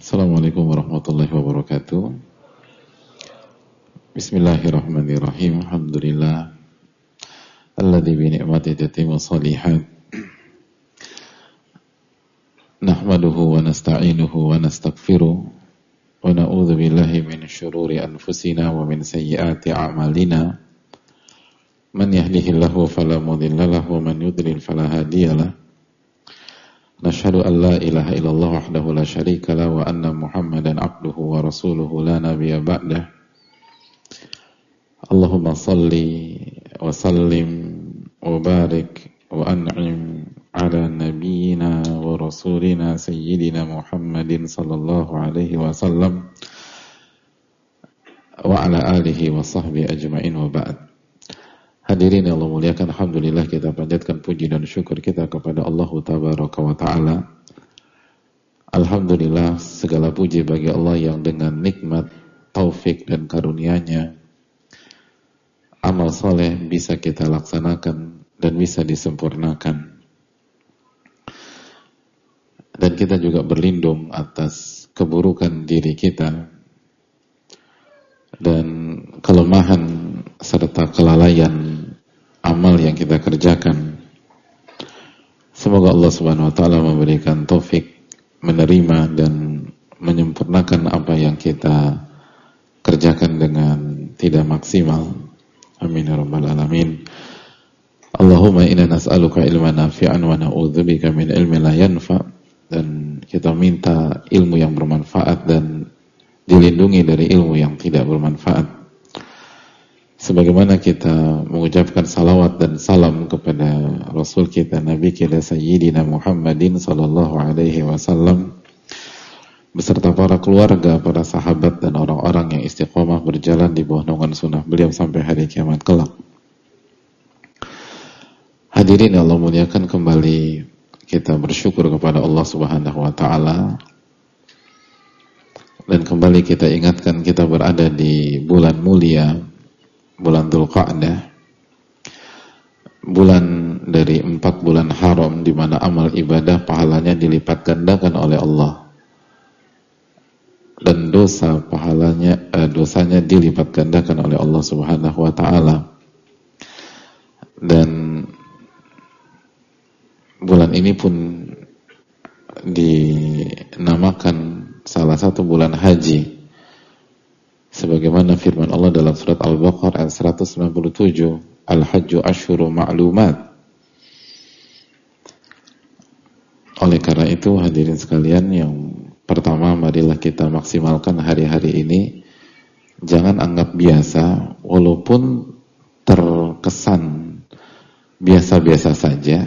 Assalamualaikum warahmatullahi wabarakatuh. Bismillahirrahmanirrahim. Alhamdulillah alladzi bi ni'matihi tatimmu shalihat. Nahmaduhu wa nasta'inuhu wa nastaghfiruh wa na'udzu billahi min syururi anfusina wa min sayyiati a'malina. Man yahdihillahu fala mudilla lahu wa man yudlil fala hadiyalah. Nashhadu an la ilaha illallah wahdahu la syarika lah wa anna Muhammadan abduhu wa rasuluhu la nabiyya ba'dah. Allahumma salli wa sallim wa barik wa an'im ala nabiyyina wa rasulina sayyidina Muhammadin sallallahu alaihi wasallam wa ala alihi wa sahbihi ajma'in wa ba'd. Hadirin yang Allah muliakan, alhamdulillah kita panjatkan puji dan syukur kita kepada Allah Tabaraka wa Ta'ala. Alhamdulillah segala puji bagi Allah yang dengan nikmat, taufik dan karunia-Nya amal soleh bisa kita laksanakan dan bisa disempurnakan. Dan kita juga berlindung atas keburukan diri kita dan kelemahan serta kelalaian amal yang kita kerjakan. Semoga Allah Subhanahu wa taala memberikan taufik menerima dan menyempurnakan apa yang kita kerjakan dengan tidak maksimal. Amin ya rabbal alamin. Allahumma inna nas'aluka ilman nafi'an wa na'udzubika min ilmin la yanfa'. Dan kita minta ilmu yang bermanfaat dan dilindungi dari ilmu yang tidak bermanfaat. Sebagaimana kita mengucapkan salawat dan salam kepada Rasul kita, Nabi kita Sayyidina Muhammadin sallallahu alaihi wasallam beserta para keluarga, para sahabat dan orang-orang yang istiqomah berjalan di bawah naungan sunnah beliau sampai hari kiamat kelak. Hadirin Allah muliakan, kembali kita bersyukur kepada Allah Subhanahu wa taala. Dan kembali kita ingatkan kita berada di bulan mulia, bulan Dzulqa'dah, bulan dari 4 bulan haram di mana amal ibadah pahalanya dilipat gandakan oleh Allah dan dosa dosanya dilipat gandakan oleh Allah Subhanahu wa taala. Dan bulan ini pun dinamakan salah satu bulan haji, sebagaimana firman Allah dalam surat Al-Baqarah ayat 197, Al-Hajju Ashhuru Ma'lumat. Oleh karena itu hadirin sekalian, yang pertama marilah kita maksimalkan hari-hari ini. Jangan anggap biasa, walaupun terkesan biasa-biasa saja.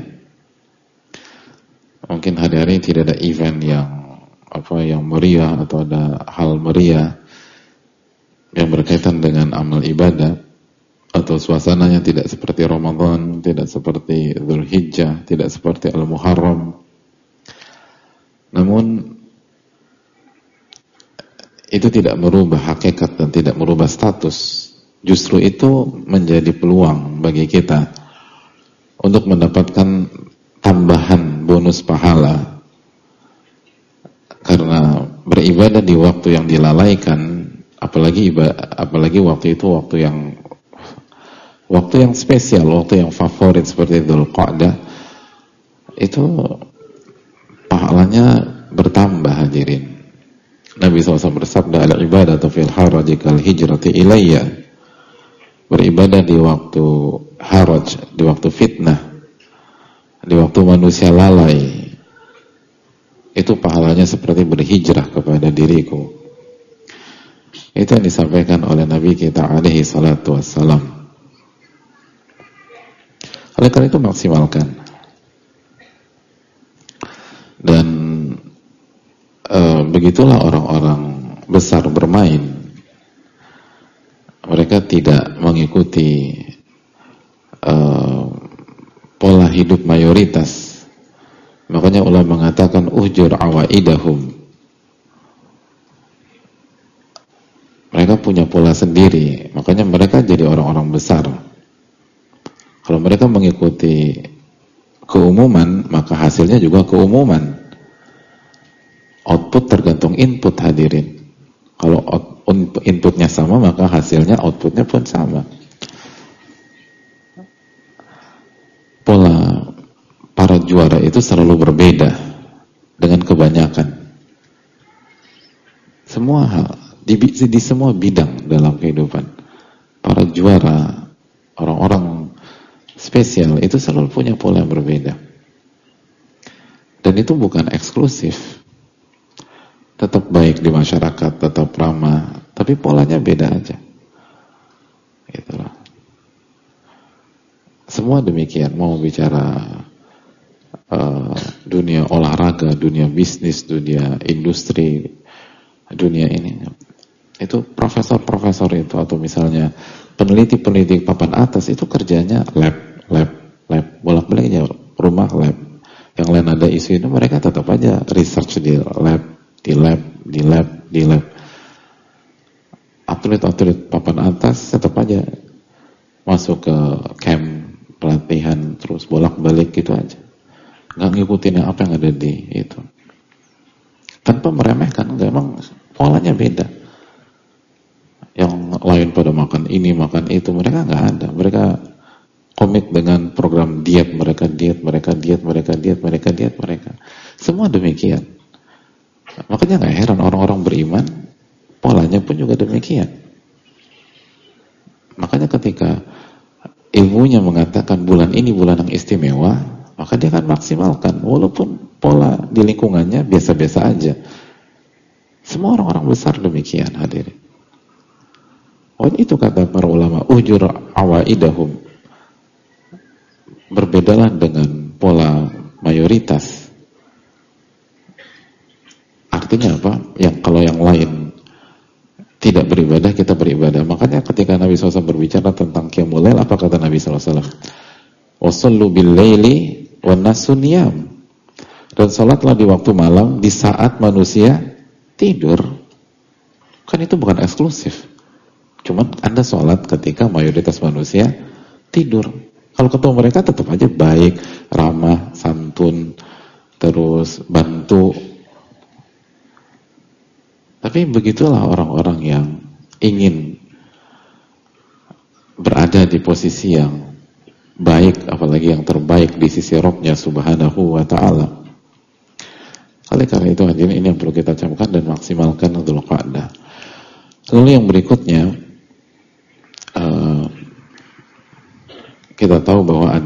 Mungkin hari-hari tidak ada event yang meriah atau ada hal meriah yang berkaitan dengan amal ibadah, atau suasananya tidak seperti Ramadan, tidak seperti Dzulhijjah, tidak seperti Al-Muharram. Namun itu tidak merubah hakikat dan tidak merubah status. Justru itu menjadi peluang bagi kita untuk mendapatkan tambahan bonus pahala. Karena beribadah di waktu yang dilalaikan, apalagi waktu itu waktu yang spesial, waktu yang favorit seperti Dzulqa'dah, itu pahalanya bertambah hadirin. Nabi SAW bersabda, al-ibadatu fil haraji kal hijrati ilayya. Beribadah di waktu haraj, di waktu fitnah, di waktu manusia lalai, itu pahalanya seperti berhijrah kepada diriku. Itu yang disampaikan oleh Nabi kita alaihi salatu wassalam. Oleh karena itu maksimalkan. Dan begitulah orang-orang besar bermain. Mereka tidak mengikuti pola hidup mayoritas. Makanya ulama mengatakan uhjur awaidahum. Mereka punya pola sendiri, makanya mereka jadi orang-orang besar. Kalau mereka mengikuti keumuman, maka hasilnya juga keumuman. Output tergantung input hadirin. Kalau inputnya sama, maka hasilnya, outputnya pun sama. Pola para juara itu selalu berbeda dengan kebanyakan. Semua hal, di semua bidang dalam kehidupan. Para juara, orang-orang spesial itu selalu punya pola yang berbeda. Dan itu bukan eksklusif. Tetap baik di masyarakat, tetap ramah, tapi polanya beda aja. Itulah. Semua demikian, mau bicara dunia olahraga, dunia bisnis, dunia industri, dunia ini. Itu profesor-profesor itu, atau misalnya peneliti-peneliti papan atas, itu kerjanya lab, bolak-balik aja, rumah lab. Yang lain ada isu itu, mereka tetap aja research di lab. Atlet-atlet papan atas tetap aja masuk ke camp pelatihan, terus bolak-balik gitu aja. Nggak ngikutin apa yang ada di itu. Tanpa meremehkan, nggak, emang polanya beda. Yang lain pada makan ini, makan itu, mereka nggak ada. Mereka komit dengan program diet, mereka. Semua demikian. Makanya nggak heran orang-orang beriman, polanya pun juga demikian. Makanya ketika ilmunya mengatakan bulan ini bulan yang istimewa, maka dia akan maksimalkan, walaupun pola di lingkungannya biasa-biasa aja. Semua orang-orang besar demikian, hadirin. Itu kata para ulama, ujur awaidahum, berbedalah dengan pola mayoritas. Artinya apa? Kalau yang lain tidak beribadah, kita beribadah. Makanya ketika Nabi SAW berbicara tentang qiyamul lail, apa kata Nabi SAW? Wasallu bil laili wan nasu niyam. Dan salatlah di waktu malam, di saat manusia tidur. Kan itu bukan eksklusif. Cuman Anda sholat ketika mayoritas manusia tidur. Kalau ketemu mereka tetap aja baik, ramah, santun, terus bantu. Tapi begitulah orang-orang yang ingin berada di posisi yang baik, apalagi yang terbaik di sisi Rabb-Nya Subhanahu wa ta'ala. Oleh karena itu hadirin, ini yang perlu kita camkan dan maksimalkan Dzulqa'dah. Lalu yang berikutnya, kita tahu bahwa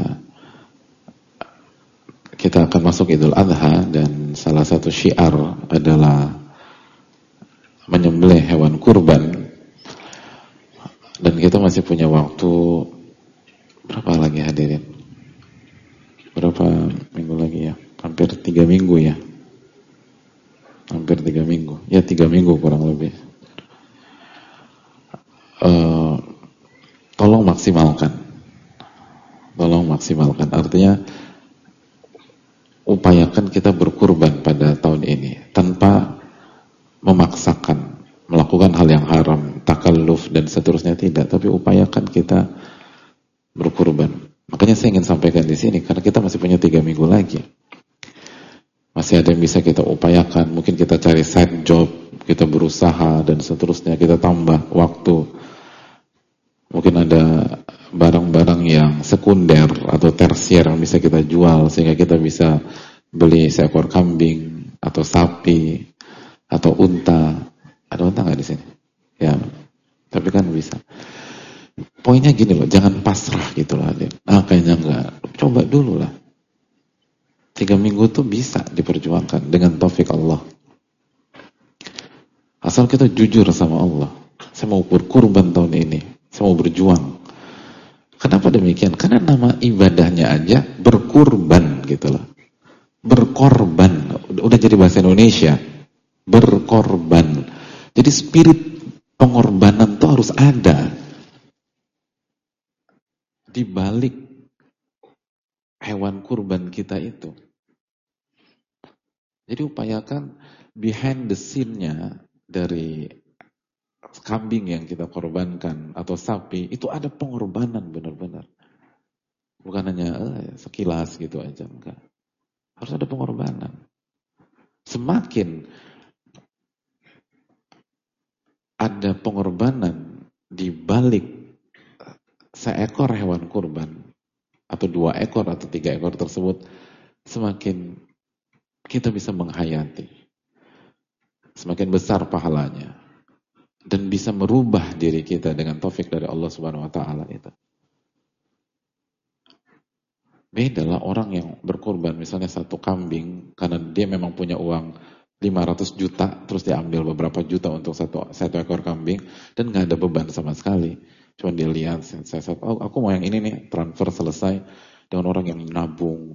kita akan masuk Idul Adha, dan salah satu syiar adalah menyembelih hewan kurban. Dan kita masih punya waktu berapa lagi hadirin? Berapa minggu lagi ya? Hampir 3 minggu ya. Hampir 3 minggu. Ya 3 minggu kurang lebih. Tolong maksimalkan. Artinya upayakan kita berkurban pada tahun ini tanpa memaksakan melakukan hal yang haram, takalluf dan seterusnya, tidak, tapi upayakan kita berkurban. Makanya saya ingin sampaikan di sini karena kita masih punya 3 minggu lagi. Masih ada yang bisa kita upayakan, mungkin kita cari side job, kita berusaha dan seterusnya, kita tambah waktu. Mungkin ada barang-barang yang sekunder atau tersier yang bisa kita jual sehingga kita bisa beli seekor kambing atau sapi atau unta. Ada unta nggak di sini? Ya, tapi kan bisa. Poinnya gini loh, jangan pasrah gitu lah. Kayaknya enggak. Coba dulu lah. 3 minggu tuh bisa diperjuangkan dengan taufik Allah. Asal kita jujur sama Allah. Saya mau berkurban tahun ini. Saya mau berjuang. Kenapa demikian? Karena nama ibadahnya aja berkurban gitu loh. Berkorban. Udah jadi bahasa Indonesia. Berkorban. Jadi spirit pengorbanan tuh harus ada di balik hewan kurban kita itu. Jadi upayakan behind the scene-nya dari kambing yang kita korbankan atau sapi, itu ada pengorbanan benar-benar. Bukan hanya sekilas gitu aja, enggak. Harus ada pengorbanan. Semakin ada pengorbanan di balik seekor hewan kurban atau 2 ekor atau 3 ekor tersebut, semakin kita bisa menghayati, semakin besar pahalanya, dan bisa merubah diri kita dengan taufik dari Allah Subhanahu wa taala itu. Bedalah orang yang berkorban misalnya 1 kambing karena dia memang punya uang 500 juta, terus dia ambil beberapa juta untuk satu ekor kambing dan nggak ada beban sama sekali. Cuma dia lihat, oh aku mau yang ini nih, transfer selesai. Dengan orang yang nabung,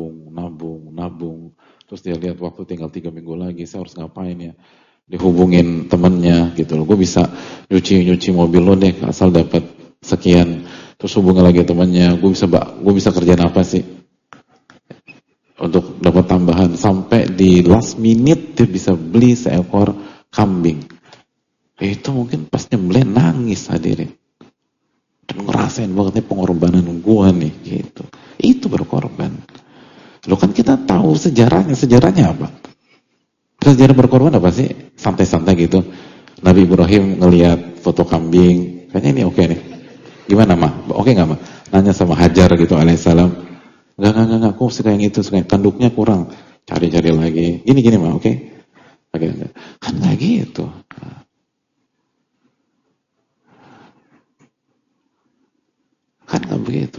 terus dia lihat waktu tinggal 3 minggu lagi, saya harus ngapain ya? Dihubungin temennya gitu loh, gue bisa nyuci mobil lo deh asal dapat sekian. Terus hubungi lagi temannya, gue bisa kerjaan apa sih untuk dapat tambahan, sampai di last minute dia bisa beli seekor kambing. Itu mungkin pas nyembelih nangis hadirin, dan ngerasain banget nih pengorbanan gue nih gitu. Itu berkorban. Lo kan kita tahu sejarahnya apa? Sejarah berkorban apa sih? Santai-santai gitu. Nabi Ibrahim ngelihat foto kambing, kayaknya ini oke nih. Gimana mah? Oke nggak mah? Nanya sama Hajar gitu alaihissalam. Enggak, aku suka yang itu, suka yang kanduknya kurang. Cari-cari lagi. Gini mah, oke? Oke. Kan nggak gitu. Kan nggak begitu.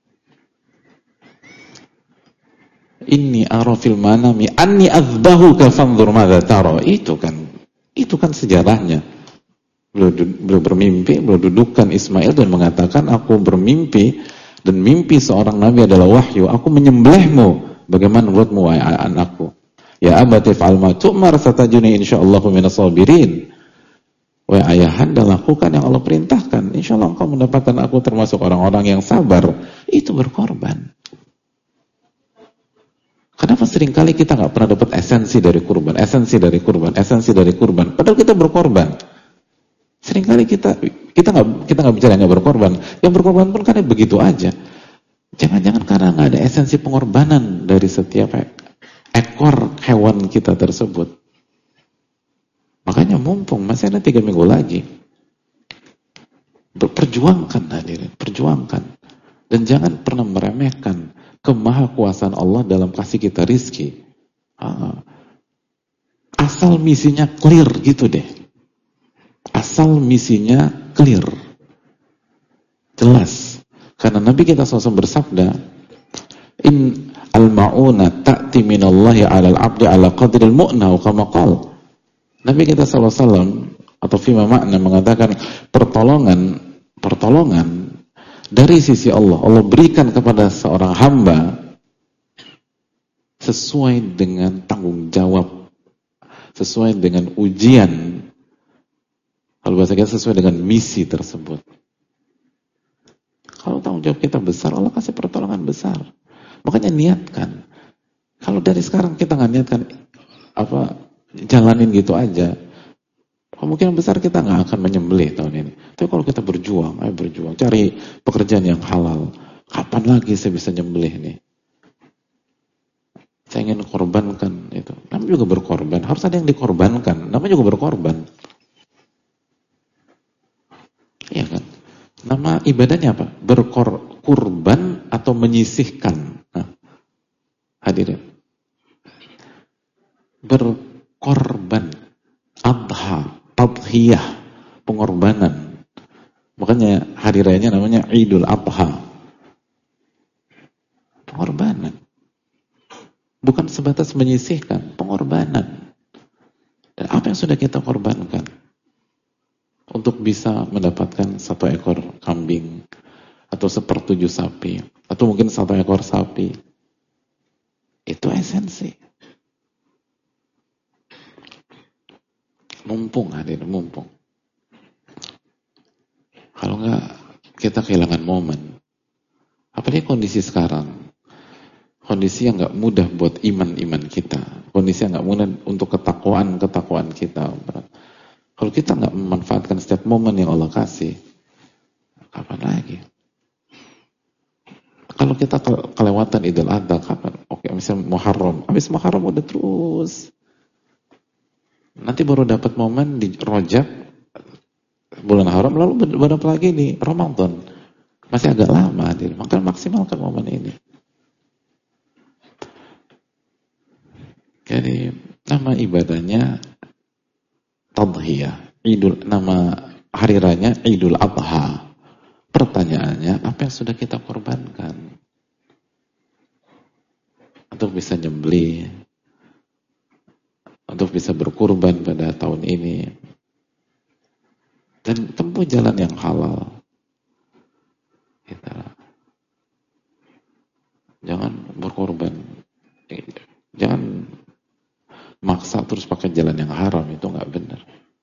Inni ara fil manami anni azbahuka fanzur madza tara. Itu kan sejarahnya. Beliau bermimpi, beliau dudukkan Ismail dan mengatakan, aku bermimpi dan mimpi seorang nabi adalah wahyu. Aku menyembelihmu. Bagaimana menurutmu wahai anakku? Ya abati fa'al ma tu'mar satajuni insyaallahu minas sabirin. Wahai ayahanda, lakukan yang Allah perintahkan. Insyaallah engkau mendapatkan aku termasuk orang-orang yang sabar. Itu berkorban. Kenapa seringkali kita nggak pernah dapat esensi dari kurban? Padahal kita berkorban. Seringkali kita nggak bicara nggak berkorban. Yang berkorban pun kan begitu aja. Jangan-jangan karena nggak ada esensi pengorbanan dari setiap ekor hewan kita tersebut. Makanya mumpung masih ada 3 minggu lagi, perjuangkan hadirin, perjuangkan. Dan jangan pernah meremehkan kemahakuasaan Allah dalam kasih kita rizki. Asal misinya clear gitu deh. Asal misinya clear, jelas. Karena Nabi kita SAW bersabda, in al-ma'una ta'ti minallahi 'alal 'abdi 'ala qadril mu'na wa kama qala. Nabi kita SAW atau fima makna mengatakan pertolongan dari sisi Allah berikan kepada seorang hamba sesuai dengan tanggung jawab, sesuai dengan ujian. Kalau bahasa kita sesuai dengan misi tersebut. Kalau tanggung jawab kita besar, Allah kasih pertolongan besar. Makanya niatkan. Kalau dari sekarang kita nggak niatkan, jalanin gitu aja, kemungkinan besar kita nggak akan menyembelih tahun ini. Tapi kalau kita berjuang, cari pekerjaan yang halal. Kapan lagi saya bisa nyembelih nih? Saya ingin korbankan itu. Namanya juga berkorban. Harus ada yang dikorbankan. Namanya juga berkorban. Iya kan? Nama ibadahnya apa? Berkorban atau menyisihkan. Nah, hadirin. Berkorban. Adha. Tadhiyah. Pengorbanan. Makanya hari rayanya namanya Idul Adha. Pengorbanan. Bukan sebatas menyisihkan. Pengorbanan. Dan apa yang sudah kita korbankan? Untuk bisa mendapatkan 1 ekor kambing atau 1/7 sapi atau mungkin 1 ekor sapi. Itu esensi. Mumpung hadir, mumpung. Kalau enggak kita kehilangan momen. Apalagi kondisi sekarang. Kondisi yang enggak mudah buat iman kita. Kondisi yang enggak mudah untuk ketakwaan kita. Kalau kita nggak memanfaatkan setiap momen yang Allah kasih, kapan lagi? Kalau kita kelewatan Idul Adha, kapan? Oke, misalnya Muharram. Habis Muharram udah terus. Nanti baru dapat momen di Rajab, bulan haram, lalu berapa lagi di Ramadan? Masih agak lama, hadir. Maka maksimalkan momen ini. Jadi nama ibadahnya Tadhiyah. Nama hari raya Idul Adha. Pertanyaannya, apa yang sudah kita korbankan untuk bisa nyembelih, untuk bisa berkurban pada tahun ini, dan tempuh jalan yang halal. Jangan berkorban, jangan maksa terus pakai jalan yang haram, itu nggak benar.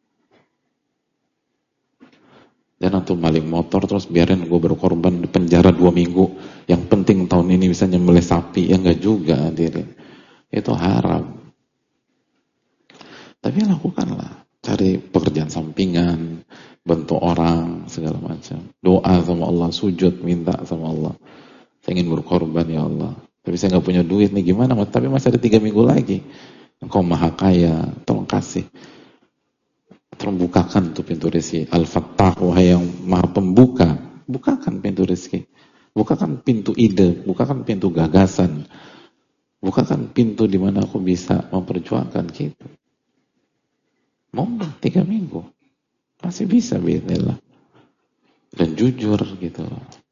Jangan tuh maling motor terus biarin gue berkorban di penjara 2 minggu. Yang penting tahun ini bisa nyembelih sapi, ya nggak juga, hadirin. Itu haram. Tapi lakukanlah, cari pekerjaan sampingan, bantu orang, segala macam. Doa sama Allah, sujud, minta sama Allah. Saya ingin berkorban ya Allah. Tapi saya nggak punya duit nih, gimana? Tapi masih ada 3 minggu lagi. Engkau maha kaya, tolong kasih. Tolong bukakan tuh pintu rezeki. Al-Fattah, wahai yang maha pembuka. Bukakan pintu rezeki. Bukakan pintu ide, bukakan pintu gagasan. Bukakan pintu di mana aku bisa memperjuangkan gitu. Mau 3 minggu. Masih bisa, bismillah. Dan jujur gitu.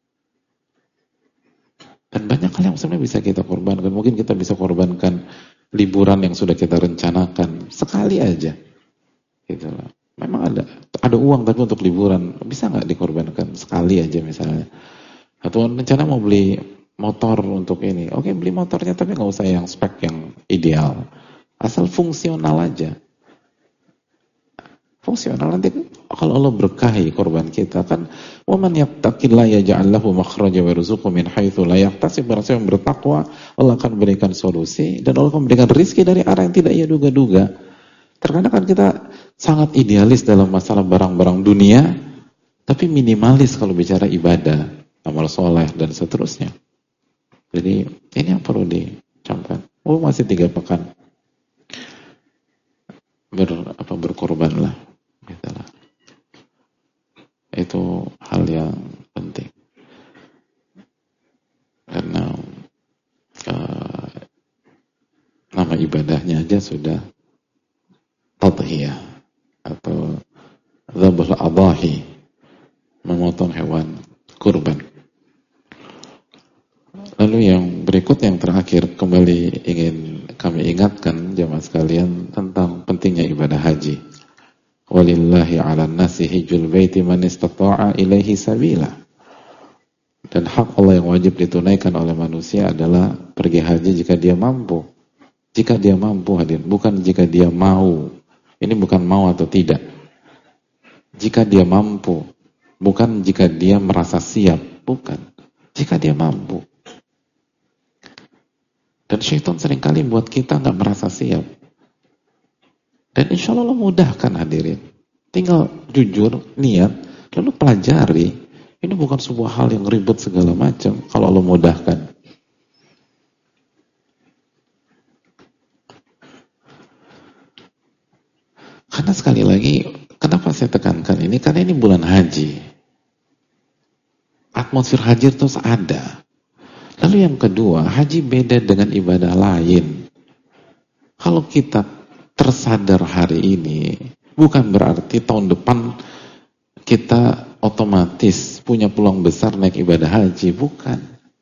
Dan banyak hal yang sebenarnya bisa kita korbankan. Mungkin kita bisa korbankan liburan yang sudah kita rencanakan. Sekali aja. Gitu loh. Memang ada uang tapi untuk liburan bisa nggak dikorbankan sekali aja misalnya. Atau rencana mau beli motor untuk ini, oke beli motornya tapi nggak usah yang spek yang ideal, asal fungsional aja. Fungsional nanti kalau Allah berkahi korban kita kan, wa man yattaqillaha yaj'al lahu makhraja wa yarzuqhu min haitsu la yahtasib. Barang siapa yang bertakwa, Allah akan berikan solusi dan Allah akan berikan rezeki dari arah yang tidak ia duga-duga. Terkadang kan kita sangat idealis dalam masalah barang-barang dunia, tapi minimalis kalau bicara ibadah, amal soleh, dan seterusnya. Jadi ini yang perlu dicamkan. Oh masih 3 pekan. Berkorban lah. Gitu lah. Itu hal yang penting. Karena nama ibadahnya aja sudah Tadhiyah atau Dzabhul Adhahi, memotong hewan kurban. Lalu yang berikut, yang terakhir, kembali ingin kami ingatkan jamaah sekalian tentang pentingnya ibadah haji. Walillahi 'alan nasi hijjul baiti man istata'a ilaihi sabila. Dan hak Allah yang wajib ditunaikan oleh manusia adalah pergi haji jika dia mampu. Jika dia mampu, hadir, bukan jika dia mau. Ini bukan mau atau tidak. Jika dia mampu, bukan jika dia merasa siap, bukan. Jika dia mampu. Dan syaitan seringkali buat kita nggak merasa siap. Dan insya Allah mudahkan, hadirin. Tinggal jujur, niat, lalu pelajari. Ini bukan sebuah hal yang ribet segala macam. Kalau Allah mudahkan. Karena sekali lagi, kenapa saya tekankan ini? Karena ini bulan haji. Atmosfer haji terus ada. Lalu yang kedua, haji beda dengan ibadah lain. Kalau kita tersadar hari ini, bukan berarti tahun depan kita otomatis punya peluang besar naik ibadah haji. Bukan.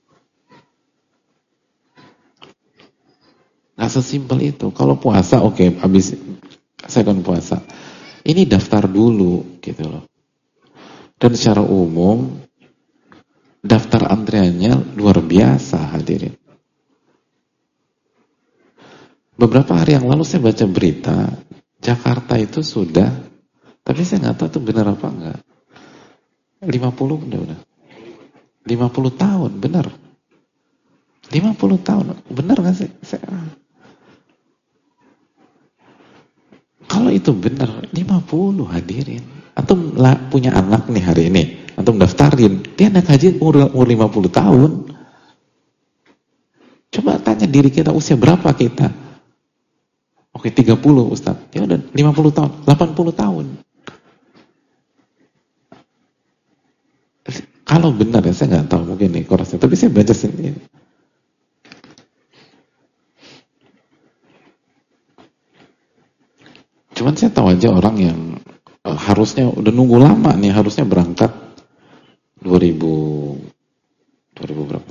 Nggak sesimpel itu. Kalau puasa, oke, habis saya kan puasa. Ini daftar dulu, gitu loh. Dan secara umum, daftar antriannya luar biasa, hadirin. Beberapa hari yang lalu saya baca berita, Jakarta itu sudah, tapi saya nggak tahu itu benar apa enggak. 50 udah. 50 tahun, benar. 50 tahun, benar nggak sih? Kalau itu benar, 50 hadirin. Antum punya anak nih hari ini, antum daftarin, dia naik haji umur 50 tahun. Coba tanya diri kita, usia berapa kita? Oke, 30 Ustaz. Ya udah 50 tahun, 80 tahun. Kalau benar ya, saya nggak tahu mungkin nih korosnya, tapi saya belajar sendiri. Cuman saya tahu aja orang yang harusnya udah nunggu lama nih, harusnya berangkat 2000 berapa?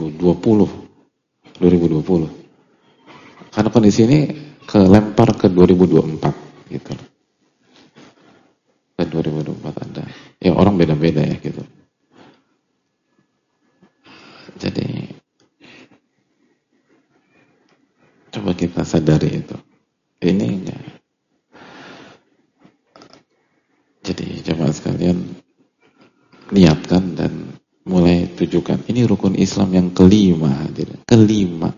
2020. Karena kondisi ini kelempar ke 2024 gitu. Ke 2024 ada. Ya orang beda-beda ya gitu. Jadi coba kita sadari itu. Ini enggak. Jadi jemaah sekalian, niatkan dan mulai tujukan. Ini rukun Islam yang kelima. Kelima.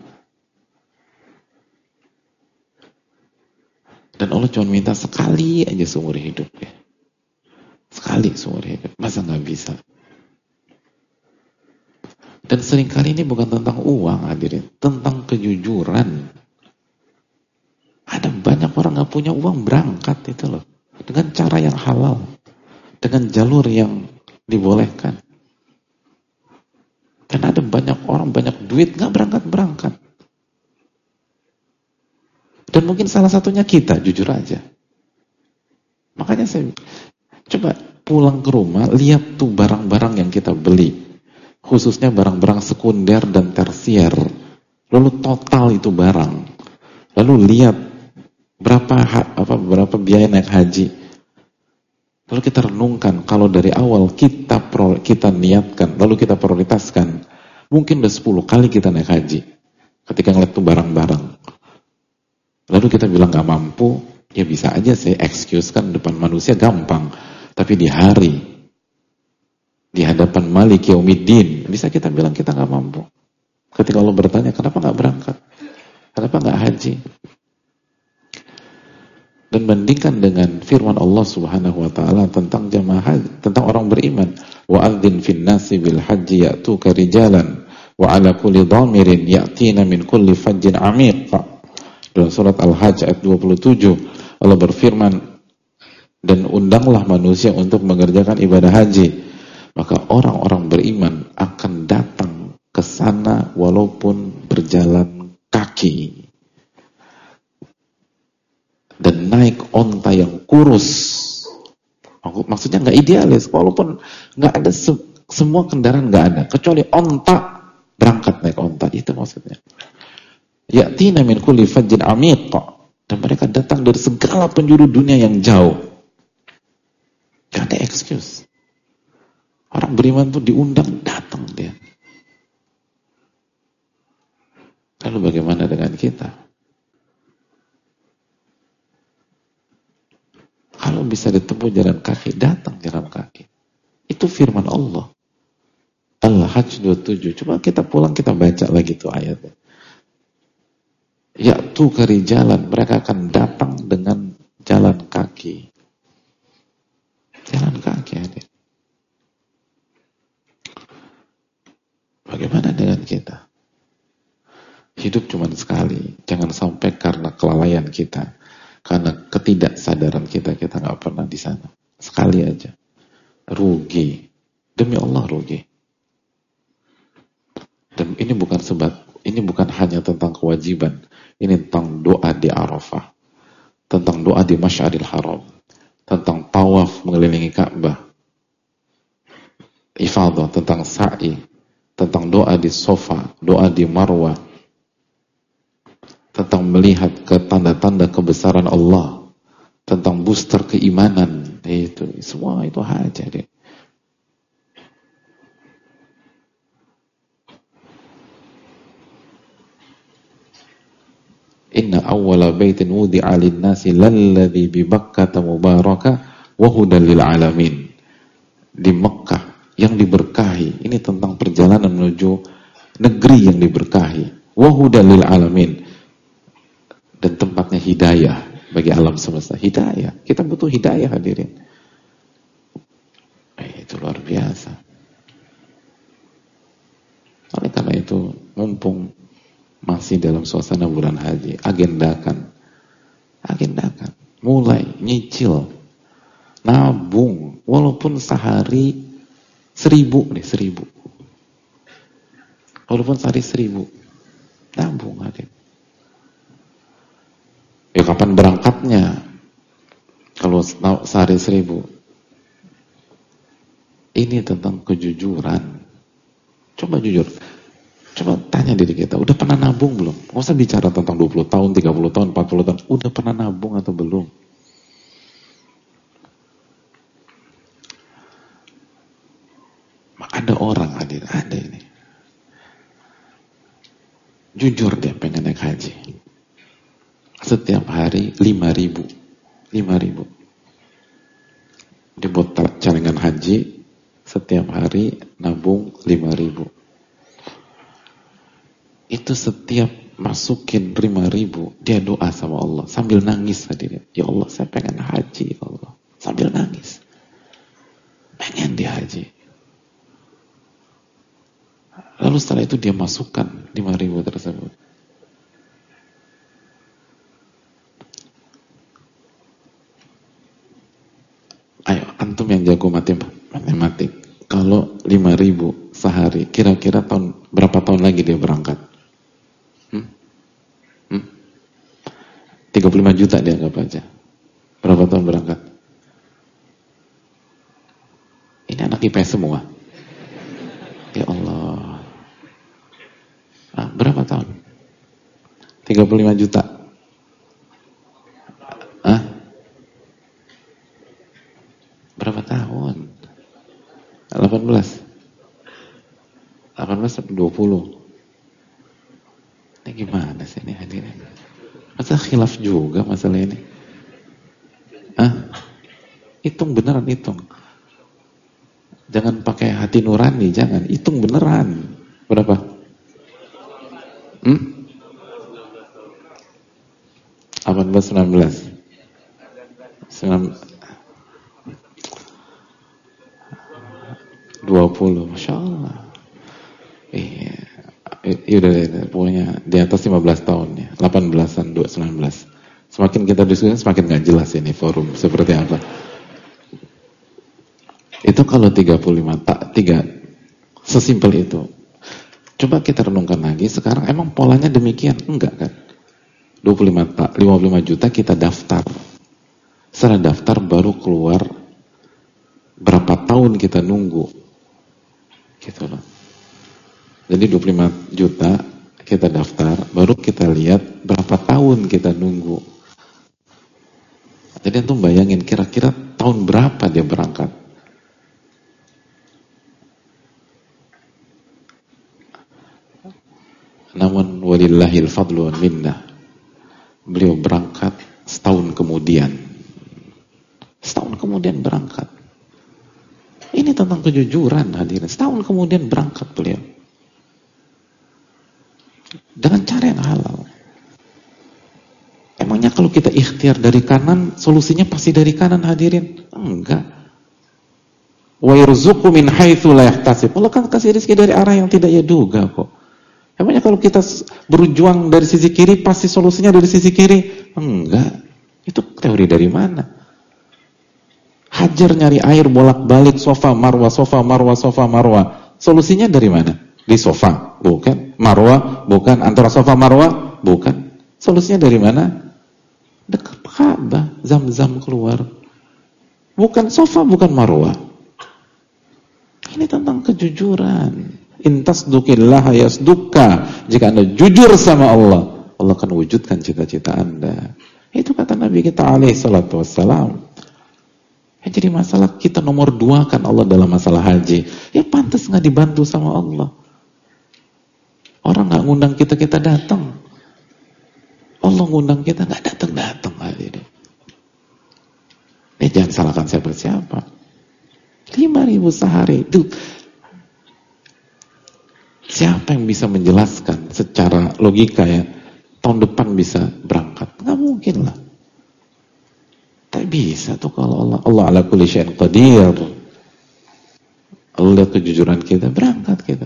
Dan Allah cuma minta sekali aja seumur hidup ya. Sekali seumur hidup. Masa nggak bisa? Dan seringkali ini bukan tentang uang hadirin. Tentang kejujuran. Ada banyak orang nggak punya uang berangkat itu loh. Dengan cara yang halal. Dengan jalur yang dibolehkan. Dan ada banyak orang, banyak duit nggak berangkat-berangkat. Dan mungkin salah satunya kita, jujur aja. Makanya saya coba pulang ke rumah, lihat tuh barang-barang yang kita beli. Khususnya barang-barang sekunder dan tersier. Lalu total itu barang. Lalu lihat berapa biaya naik haji. Lalu kita renungkan, kalau dari awal kita niatkan, lalu kita prioritaskan, mungkin udah 10 kali kita naik haji. Ketika ngeliat tuh barang-barang. Lalu kita bilang gak mampu, ya bisa aja sih excuse kan depan manusia gampang. Tapi di hari, di hadapan Malik Yaumiddin, bisa kita bilang kita gak mampu. Ketika Allah bertanya, kenapa gak berangkat? Kenapa gak haji? Dan bandingkan dengan firman Allah Subhanahu wa taala tentang jamaah haji, tentang orang beriman, wa adzin fin nasi bil haji ya'tuka rijalan wa ala kulli dhamirin ya'tina min kulli fajjin 'amiq. Dalam surat Al-Hajj ayat 27 Allah berfirman, dan undanglah manusia untuk mengerjakan ibadah haji, maka orang-orang beriman akan datang ke sana walaupun berjalan kaki dan naik onta yang kurus. Maksudnya nggak idealis, walaupun nggak ada semua kendaraan nggak ada, kecuali onta, berangkat naik onta, itu maksudnya. Ya'tina min kulli fajjin 'amiq, dan mereka datang dari segala penjuru dunia yang jauh. Gak ada excuse. Orang beriman tuh diundang, datang dia. Lalu bagaimana dengan kita? Kalau bisa ditempuh jalan kaki, datang jalan kaki. Itu firman Allah. Al-Hajj 27. Coba kita pulang, kita baca lagi tuh ayatnya. Yaitu kari jalan, mereka akan datang dengan jalan kaki. Jalan kaki hadir. Bagaimana dengan kita? Hidup cuma sekali. Jangan sampai karena kelalaian kita, karena ketidaksadaran kita nggak pernah di sana. Sekali aja. Rugi. Demi Allah rugi. Dan ini bukan ini bukan hanya tentang kewajiban. Ini tentang doa di Arafah. Tentang doa di Masy'aril Haram. Tentang tawaf mengelilingi Ka'bah. Ifadah, tentang sa'i. Tentang doa di Safa, doa di Marwah. Tentang melihat ke tanda-tanda kebesaran Allah. Tentang booster keimanan. Itu semua itu aja deh. Inna awwala baitin wudi'a lin-nasi lalladzi bi Bakkah mubaraka wa hudan lil alamin. Di Mekah yang diberkahi. Ini tentang perjalanan menuju negeri yang diberkahi. Wa hudan lil alamin. Dan tempatnya hidayah bagi alam semesta. Hidayah. Kita butuh hidayah hadirin. Itu luar biasa. Oleh karena itu, mumpung masih dalam suasana bulan haji, agendakan, mulai nyicil, nabung, walaupun sehari 1000 nih, 1000. Walaupun sehari 1000, nabung hadir. Ya kapan berangkatnya? Kalau sehari 1000. Ini tentang kejujuran. Coba jujur. Coba tanya diri kita, udah pernah nabung belum? Nggak usah bicara tentang 20 tahun, 30 tahun, 40 tahun. Udah pernah nabung atau belum? Ada orang hadir, ada ini. Jujur dia pengen naik haji. Setiap hari 5.000. 5.000. Dia buat celengan haji, setiap hari nabung 5.000. Itu setiap masukin 5.000, dia doa sama Allah sambil nangis hadirin. Ya Allah, saya pengen haji, ya Allah. Sambil nangis. Pengen dia haji. Lalu setelah itu dia masukkan 5.000 tersebut. Ayo, antum yang jago matematik. Kalau 5.000 sehari, kira-kira berapa tahun lagi dia berangkat? 35 juta dia anggap aja. Berapa tahun berangkat? Ini anak IPS semua. Ya Allah. Berapa tahun? 35 juta. Berapa tahun? 18 sampai 20. Ini gimana sih ini hadirin? Masa khilaf juga masalah ini? Hitung beneran, hitung. Jangan pakai hati nurani, jangan. Hitung beneran. Berapa? 18, 19. 20, Masya Allah. Iya, pokoknya di atas 15 tahun ya. 18-an, 19. Semakin kita diskusi, semakin gak jelas ini forum seperti apa. Itu kalau 3, sesimpel itu. Coba kita renungkan lagi, sekarang emang polanya demikian? Enggak kan? 55 juta kita daftar. Setelah daftar baru keluar berapa tahun kita nunggu. Gitu loh. Jadi 25 juta kita daftar, baru kita lihat berapa tahun kita nunggu. Jadi antum bayangin kira-kira tahun berapa dia berangkat. Namun walillahil fadlu wal minnah. Beliau berangkat setahun kemudian. Setahun kemudian berangkat. Ini tentang kejujuran hadirin. Setahun kemudian berangkat beliau. Dengan cara yang halal. Emangnya kalau kita ikhtiar dari kanan, solusinya pasti dari kanan hadirin? Enggak. Wa yarzuqu min haitsu la yahtasib. Allah kan kasih rezeki dari arah yang tidak ia duga kok. Emangnya kalau kita berjuang dari sisi kiri, pasti solusinya dari sisi kiri? Enggak. Itu teori dari mana? Hajar nyari air bolak-balik sofa marwah, sofa marwah, sofa marwah. Solusinya dari mana? Di sofa? Bukan. Marwah? Bukan. Antara sofa marwah? Bukan. Solusinya dari mana? Dekat Ka'bah, Zam-Zam keluar. Bukan sofa, bukan marwah. Ini tentang kejujuran. Intasdukillaha yasdukka. Jika Anda jujur sama Allah, Allah akan wujudkan cita-cita Anda. Itu kata Nabi kita alaihi salatu wassalam. Jadi masalah kita nomor 2 kan Allah dalam masalah haji. Ya pantas gak dibantu sama Allah. Orang gak ngundang kita, kita datang. Allah ngundang kita gak datang-datang. Jangan salahkan siapa-siapa. 5.000 sehari itu. Siapa yang bisa menjelaskan secara logika ya, tahun depan bisa berangkat? Gak mungkin lah. Tak bisa tuh kalau Allah ala kulli syai'in qadir. Allah lihat kejujuran kita, berangkat kita.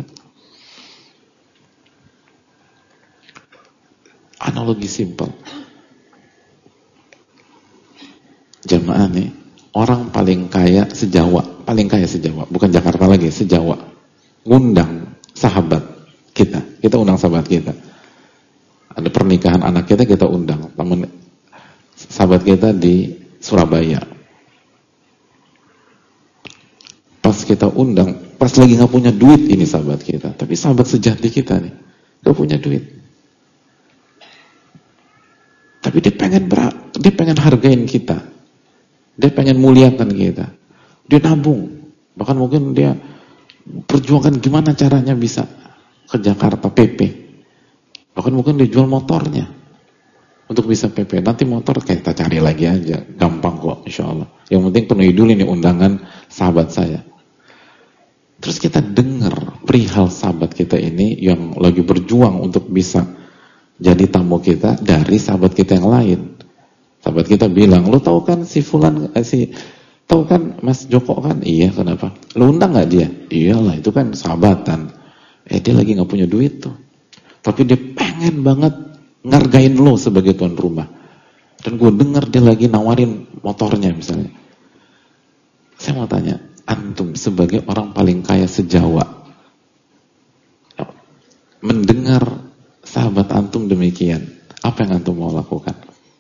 Analogi simpel. Jamaah nih, orang paling kaya se-Jawa, bukan Jakarta lagi, se-Jawa, ngundang sahabat kita undang sahabat kita. Ada pernikahan anak kita undang teman sahabat kita di Surabaya. Pas kita undang, pas lagi nggak punya duit ini sahabat kita, tapi sahabat sejati kita nih, nggak punya duit. Tapi dia pengen hargain kita, dia pengen muliakan kita, dia nabung, bahkan mungkin dia perjuangkan gimana caranya bisa ke Jakarta PP. Bahkan mungkin dia jual motornya untuk bisa PP. Nanti motor kita cari lagi aja, gampang kok insya Allah. Yang penting penuhi dulu ini undangan sahabat saya. Terus kita dengar perihal sahabat kita ini yang lagi berjuang untuk bisa jadi tamu kita dari sahabat kita yang lain. Sahabat kita bilang, lu tahu kan si Fulan, tahu kan Mas Joko kan? Iya, kenapa? Lu undang nggak dia? Iyalah, itu kan sahabatan. Dia lagi nggak punya duit tuh. Tapi dia pengen banget ngargain lo sebagai tuan rumah. Dan gue dengar dia lagi nawarin motornya misalnya. Saya mau tanya, antum sebagai orang paling kaya se-Jawa, mendengar sahabat antum demikian, apa yang antum mau lakukan?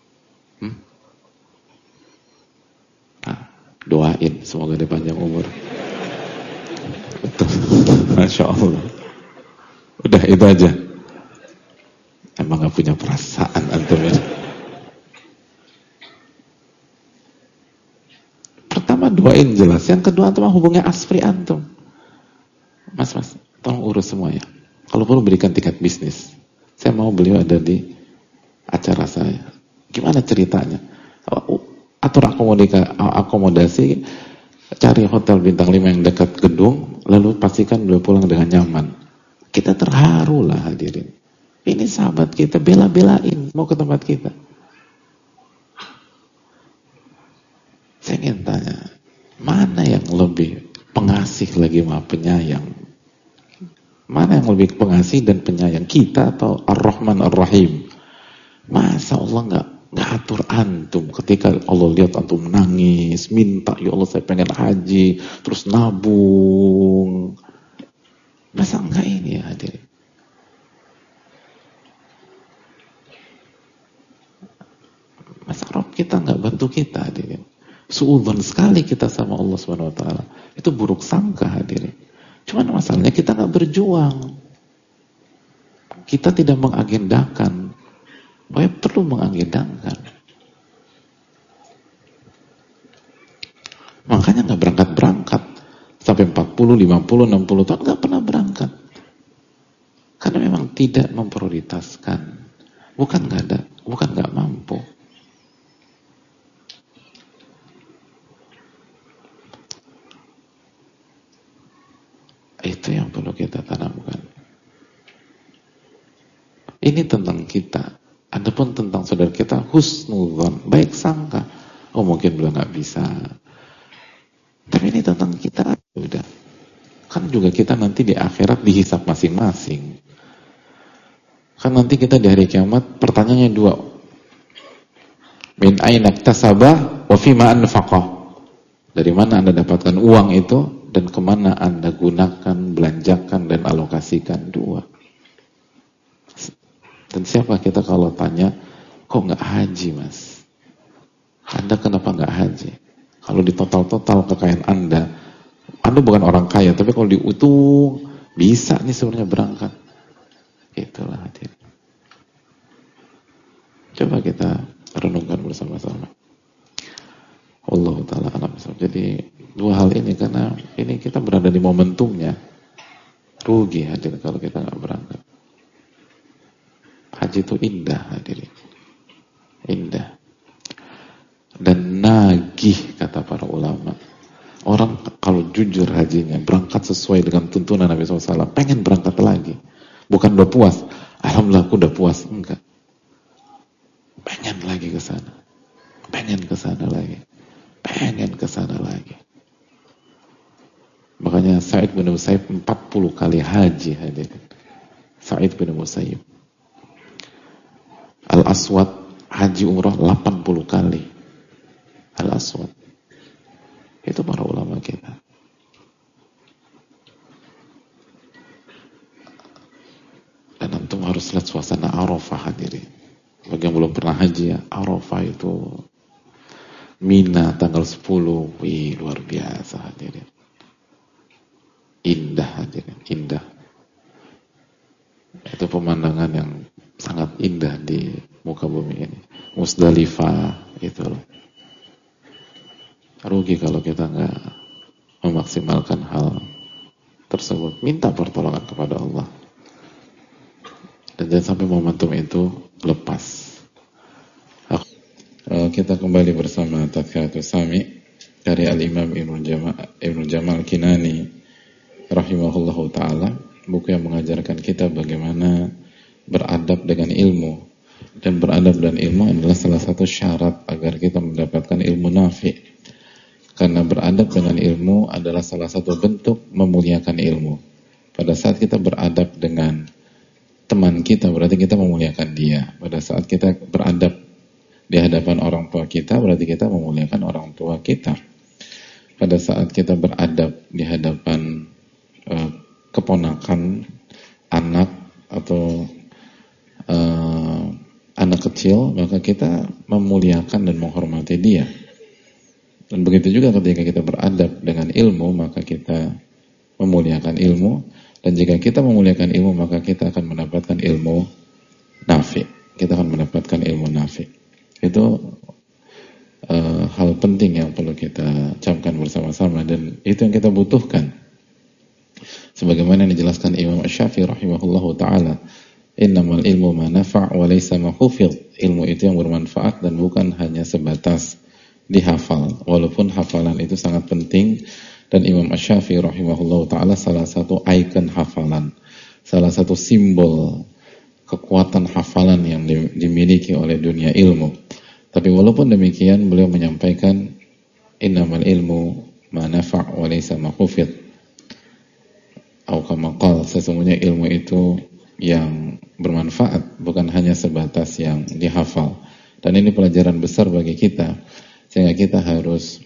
Doain, semoga dia panjang umur. Betul. Masya Allah. Udah itu aja. Emang gak punya perasaan antum ya. Pertama doain jelas. Yang kedua antum hubungi aspri antum. Mas, tolong urus semuanya. Kalau perlu berikan tiket bisnis. Saya mau beliau ada di acara saya. Gimana ceritanya? Atur akomodasi, cari hotel bintang 5 yang dekat gedung, lalu pastikan beliau pulang dengan nyaman. Kita terharu lah hadirin. Ini sahabat kita bela-belain mau ke tempat kita. Saya ingin tanya, mana yang lebih pengasih lagi maha penyayang? Mana yang lebih pengasih dan penyayang, kita atau Ar-Rahman Ar-Rahim? Masa Allah nggak atur antum ketika Allah lihat antum nangis, minta, ya Allah saya pengen haji, terus nabung. Masa enggak ini ya hadirin? Masa Rabb kita nggak bantu kita hadirin? Suudzon sekali kita sama Allah Subhanahu Wa Taala. Itu buruk sangka hadirin. Cuman masalahnya kita nggak berjuang. Kita tidak mengagendakan. Bahwa perlu mengagendakan. Makanya nggak berangkat sampai 40, 50, 60 tahun nggak pernah berangkat. Karena memang tidak memprioritaskan. Bukan nggak mampu. Itu yang perlu kita tanamkan. Ini tentang kita. Adapun tentang saudara kita, husnudzon, baik sangka. Oh mungkin beliau nggak bisa. Tapi ini tentang kita. Udah. Kan juga kita nanti di akhirat dihisap masing-masing. Kan nanti kita di hari kiamat pertanyaannya dua. Min aina iktasaba wa fima anfaqah. Dari mana Anda dapatkan uang itu dan kemana Anda gunakan, belanjakan dan alokasikan? Dua. Dan siapa kita kalau tanya, kok nggak haji mas? Anda kenapa nggak haji? Kalau di total kekayaan Anda bukan orang kaya, tapi kalau dihitung bisa nih sebenarnya berangkat. Itulah hadirin. Coba kita renungkan bersama-sama. Allah Ta'ala alam. Jadi dua hal ini, karena ini kita berada di momentumnya. Rugi hadirin kalau kita nggak berangkat. Haji itu indah hadirin. Indah. Dan nagih kata para ulama. Orang kalau jujur hajinya, berangkat sesuai dengan tuntunan Nabi SAW, pengen berangkat lagi. Bukan udah puas. Alhamdulillah aku udah puas. Enggak. Pengen lagi ke sana. Pengen ke sana lagi. Pengen ke sana lagi. Makanya Sa'id bin Musayyib 40 kali haji hadirin. Sa'id bin Musayyib. Al-Aswad haji umrah 80 kali. Al-Aswad. Mina tanggal 10. Wih, luar biasa hadirin. Indah hadirin, indah. Itu pemandangan yang sangat indah di muka bumi ini. Musdalifah itu loh. Rugi kalau kita nggak memaksimalkan hal tersebut. Minta pertolongan kepada Allah. Dan jangan sampai momentum itu lepas. Kita kembali bersama Tadhkiratus Sami dari Al-Imam Ibnu Jamal Kinani rahimahullahu ta'ala, buku yang mengajarkan kita bagaimana beradab dengan ilmu. Dan beradab dan ilmu adalah salah satu syarat agar kita mendapatkan ilmu nafi'. Karena beradab dengan ilmu adalah salah satu bentuk memuliakan ilmu. Pada saat kita beradab dengan teman kita, berarti kita memuliakan dia. Pada saat kita beradab di hadapan orang tua kita, berarti kita memuliakan orang tua kita. Pada saat kita beradab di hadapan keponakan, anak atau anak kecil, maka kita memuliakan dan menghormati dia. Dan begitu juga ketika kita beradab dengan ilmu, maka kita memuliakan ilmu. Dan jika kita memuliakan ilmu, maka kita akan mendapatkan ilmu nafi'. Kita akan mendapatkan ilmu nafi'. Itu hal penting yang perlu kita camkan bersama-sama, dan itu yang kita butuhkan. Sebagaimana yang dijelaskan Imam Asy-Syafi'i rahimahullahu ta'ala, innamal ilmu ma nafa' wa laysa ma hufidh. Ilmu itu yang bermanfaat dan bukan hanya sebatas dihafal, walaupun hafalan itu sangat penting. Dan Imam Asy-Syafi'i rahimahullahu ta'ala salah satu ikon hafalan, salah satu simbol kekuatan hafalan yang dimiliki oleh dunia ilmu. Tapi walaupun demikian, beliau menyampaikan innamal ilmu ma nafa' wa laysa ma hufidh. Atau kama qala, sesungguhnya ilmu itu yang bermanfaat, bukan hanya sebatas yang dihafal. Dan ini pelajaran besar bagi kita, sehingga kita harus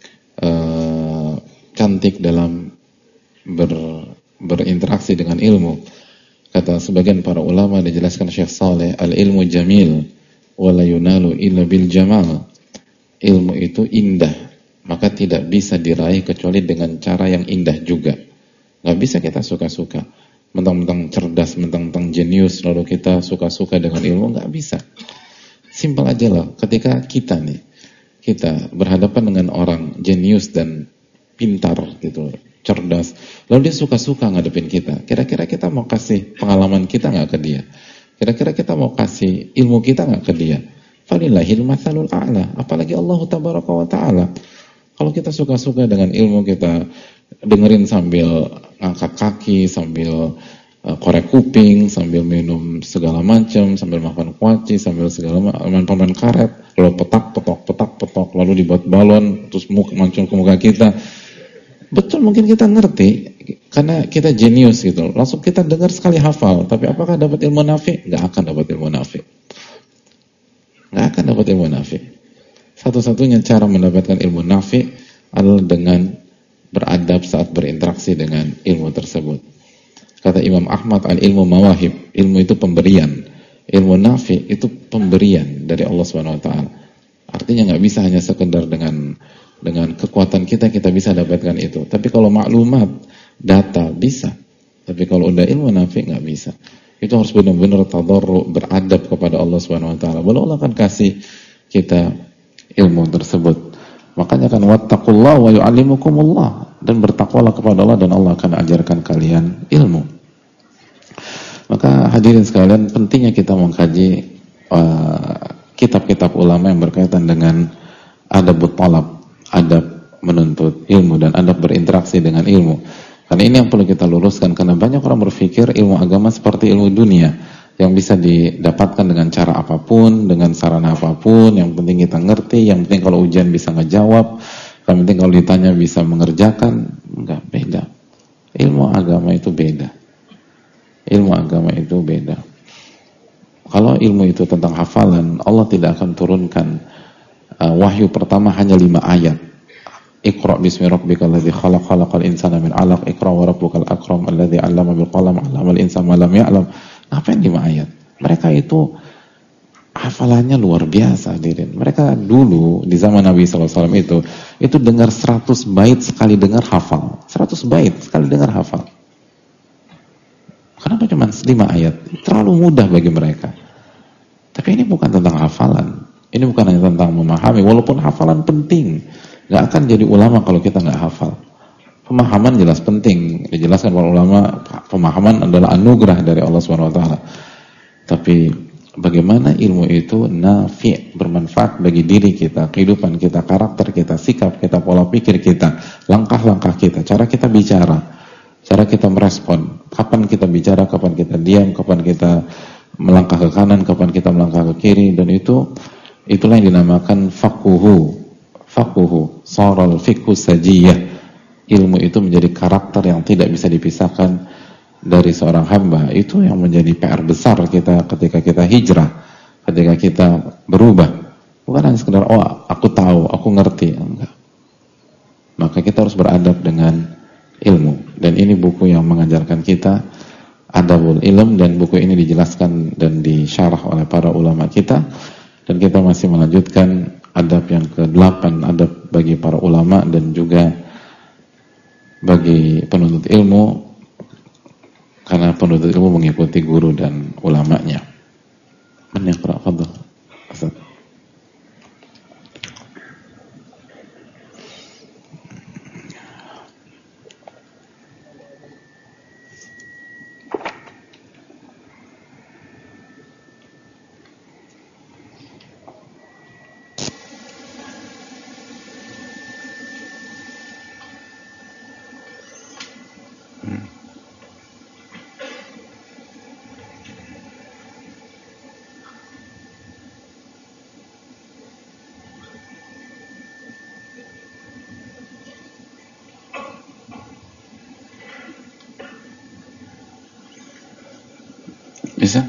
cantik dalam berinteraksi dengan ilmu. Kata sebagian para ulama, dijelaskan Syekh Saleh, al-ilmu jamil wa la yunalu illa bil jamal. Ilmu itu indah, maka tidak bisa diraih kecuali dengan cara yang indah juga. Gak bisa kita suka-suka, mentang-mentang cerdas, mentang-mentang jenius, lalu kita suka-suka dengan ilmu, gak bisa. Simpel aja lah, ketika kita berhadapan dengan orang jenius dan pintar gitu, cerdas, lalu dia suka-suka ngadepin kita, kira-kira kita mau kasih pengalaman kita gak ke dia? Kira-kira kita mau kasih ilmu kita gak ke dia? Falillahil matsalul a'la. Apalagi Allah tabaraka wa ta'ala. Kalau kita suka-suka dengan ilmu, kita dengerin sambil ngangkat kaki, sambil korek kuping, sambil minum segala macam, sambil makan kuaci, sambil segala main karet, lalu petak, lalu dibuat balon, terus muncul ke muka kita. Betul, mungkin kita ngerti karena kita jenius gitu. Langsung kita dengar sekali hafal, tapi apakah dapat ilmu nafi? Enggak akan dapat ilmu nafi. Enggak akan dapat ilmu nafi. Satu-satunya cara mendapatkan ilmu nafi adalah dengan beradab saat berinteraksi dengan ilmu tersebut. Kata Imam Ahmad, al-ilmu mawahib, ilmu itu pemberian. Ilmu nafi itu pemberian dari Allah Subhanahu wa taala. Artinya enggak bisa hanya sekedar dengan kekuatan kita bisa dapatkan itu. Tapi kalau maklumat, data bisa. Tapi kalau udah ilmu nafi nggak bisa. Itu harus benar-benar tadarru, beradab kepada Allah Subhanahu wa taala. Baru Allah akan kasih kita ilmu tersebut. Makanya kan wattaqullaha wa yu'allimukumullah, dan bertakwalah kepada Allah dan Allah akan ajarkan kalian ilmu. Maka hadirin sekalian, pentingnya kita mengkaji kitab-kitab ulama yang berkaitan dengan adabut talab, adab menuntut ilmu dan adab berinteraksi dengan ilmu. Karena ini yang perlu kita luruskan, karena banyak orang berpikir ilmu agama seperti ilmu dunia yang bisa didapatkan dengan cara apapun, dengan sarana apapun, yang penting kita ngerti, yang penting kalau ujian bisa ngejawab, yang penting kalau ditanya bisa mengerjakan. Enggak, beda. Ilmu agama itu beda. Ilmu agama itu beda. Kalau ilmu itu tentang hafalan, Allah tidak akan turunkan wahyu pertama hanya 5 ayat. Iqra bismi rabbikal ladzi khalaq, khalaqal insana min 'alaq, Iqra wa rabbukal akram alladzi 'allama bil qalam 'allamal insana ma lam ya'lam. Ngapain 5 ayat? Mereka itu hafalannya luar biasa, hadirin. Mereka dulu di zaman Nabi SAW itu dengar 100 bait sekali dengar hafal. 100 bait sekali dengar hafal. Kenapa cuma 5 ayat? Terlalu mudah bagi mereka. Tapi ini bukan tentang hafalan. Ini bukan hanya tentang memahami. Walaupun hafalan penting. Gak akan jadi ulama kalau kita gak hafal. Pemahaman jelas penting. Dijelaskan para ulama, pemahaman adalah anugerah dari Allah SWT. Tapi bagaimana ilmu itu nafi', bermanfaat bagi diri kita, kehidupan kita, karakter kita, sikap kita, pola pikir kita, langkah-langkah kita, cara kita bicara, cara kita merespon, kapan kita bicara, kapan kita diam, kapan kita melangkah ke kanan, kapan kita melangkah ke kiri. Dan itulah yang dinamakan faquhu, saral fiqhu sajiyah. Ilmu itu menjadi karakter yang tidak bisa dipisahkan dari seorang hamba. Itu yang menjadi PR besar kita ketika kita hijrah, ketika kita berubah. Bukan hanya sekedar, oh aku tahu, aku ngerti. Enggak. Maka kita harus beradab dengan ilmu. Dan ini buku yang mengajarkan kita adabul ilm, dan buku ini dijelaskan dan disyarah oleh para ulama kita. Dan kita masih melanjutkan adab yang ke-8, adab bagi para ulama dan juga bagi penuntut ilmu, karena penuntut ilmu mengikuti guru dan ulamanya. Man yaqra, fadhal Ustaz. Bisa?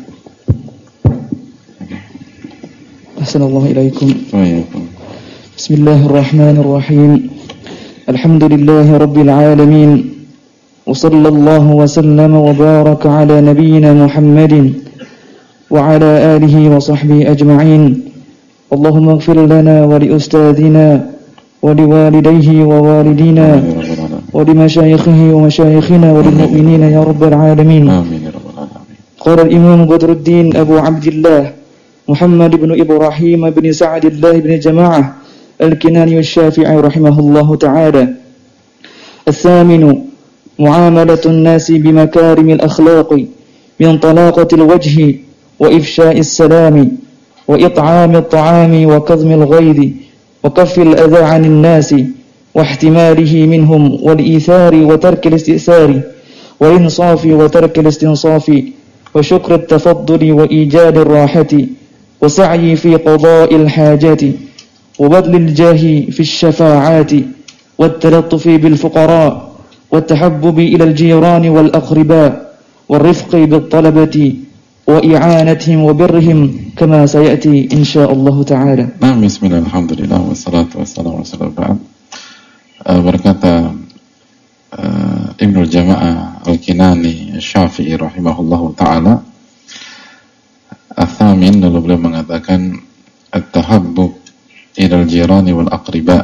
Okay. Assalamualaikum. Waalaikumsalam. Bismillahirrahmanirrahim. Alhamdulillahi rabbil alamin. Wa sallallahu wa sallama wa baraka ala nabiyyina Muhammadin wa ala alihi wa sahbihi ajma'in. Allahumma ighfir lana wa li ustadina wa li walidayhi wa walidina wa li masyayikhih wa masyayikhina wa lil mu'minina ya rabbal alamin. Amin. قال الإمام بدر الدين أبو عبد الله محمد بن إبراهيم بن سعد الله بن جماعة الكناني الشافعي رحمه الله تعالى. الثامن معاملة الناس بمكارم الأخلاق من طلاقة الوجه وإفشاء السلام وإطعام الطعام وكظم الغيظ وكف الأذى عن الناس واحتماله منهم والإيثار وترك الاستئثار والإنصاف وترك الاستنصاف وشكر التفضل وإيجاد الراحة وسعي في قضاء الحاجات وبذل الجاه في الشفاعات والتلطف بالفقراء والتحبب إلى الجيران والأقرباء والرفق بالطلبة وإعانتهم وبرهم كما سيأتي إن شاء الله تعالى. Nah, bismillah, alhamdulillah, wassalatu wassalamu ala rasulillah. Berkata Ibnul Jama'ah Al-Kinani Syafi'i rahimahullahu ta'ala, Al-Thamin, lalu beliau mengatakan At-tahabbub ilal jirani wal aqriba.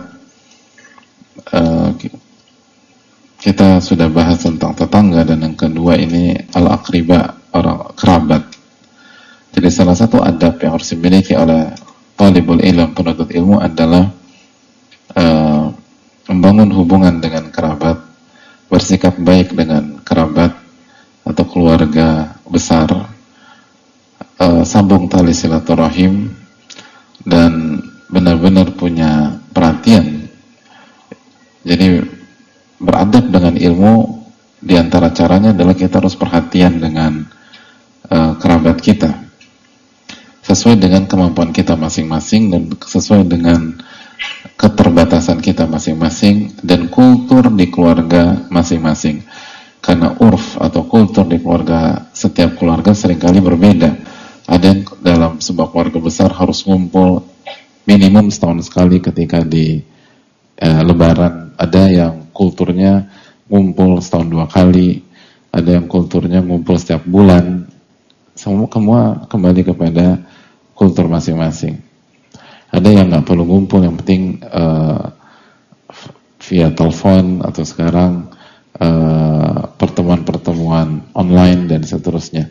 Kita sudah bahas tentang tetangga, dan yang kedua ini al-aqriba, orang kerabat. Jadi salah satu adab yang harus dimiliki oleh talibul ilm, penuntut ilmu, adalah membangun hubungan dengan kerabat, bersikap baik dengan kerabat atau keluarga besar, sambung tali silaturahim, dan benar-benar punya perhatian. Jadi beradab dengan ilmu, diantara caranya adalah kita harus perhatian dengan kerabat kita, sesuai dengan kemampuan kita masing-masing dan sesuai dengan keterbatasan kita masing-masing dan kultur di keluarga masing-masing. Karena urf atau kultur di keluarga, setiap keluarga seringkali berbeda. Ada yang dalam sebuah keluarga besar harus ngumpul minimum setahun sekali ketika di Lebaran. Ada yang kulturnya ngumpul setahun 2 kali. Ada yang kulturnya ngumpul setiap bulan. Semua kembali kepada kultur masing-masing. Ada yang nggak perlu ngumpul, yang penting via telepon atau sekarang pertemuan-pertemuan online dan seterusnya.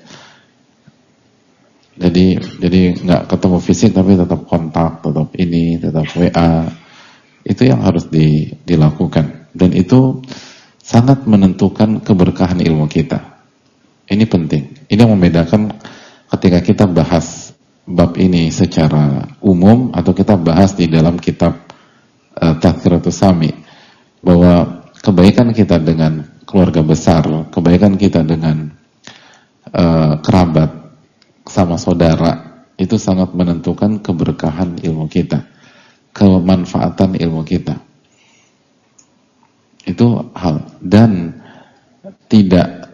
Jadi nggak ketemu fisik tapi tetap kontak, tetap WA. Itu yang harus dilakukan, dan itu sangat menentukan keberkahan ilmu kita. Ini penting. Ini yang membedakan ketika kita bahas bab ini secara umum atau kita bahas di dalam kitab Tadhkiratus Sami, bahwa kebaikan kita dengan keluarga besar, kebaikan kita dengan kerabat, sama saudara, itu sangat menentukan keberkahan ilmu kita, kemanfaatan ilmu kita. Itu hal, dan tidak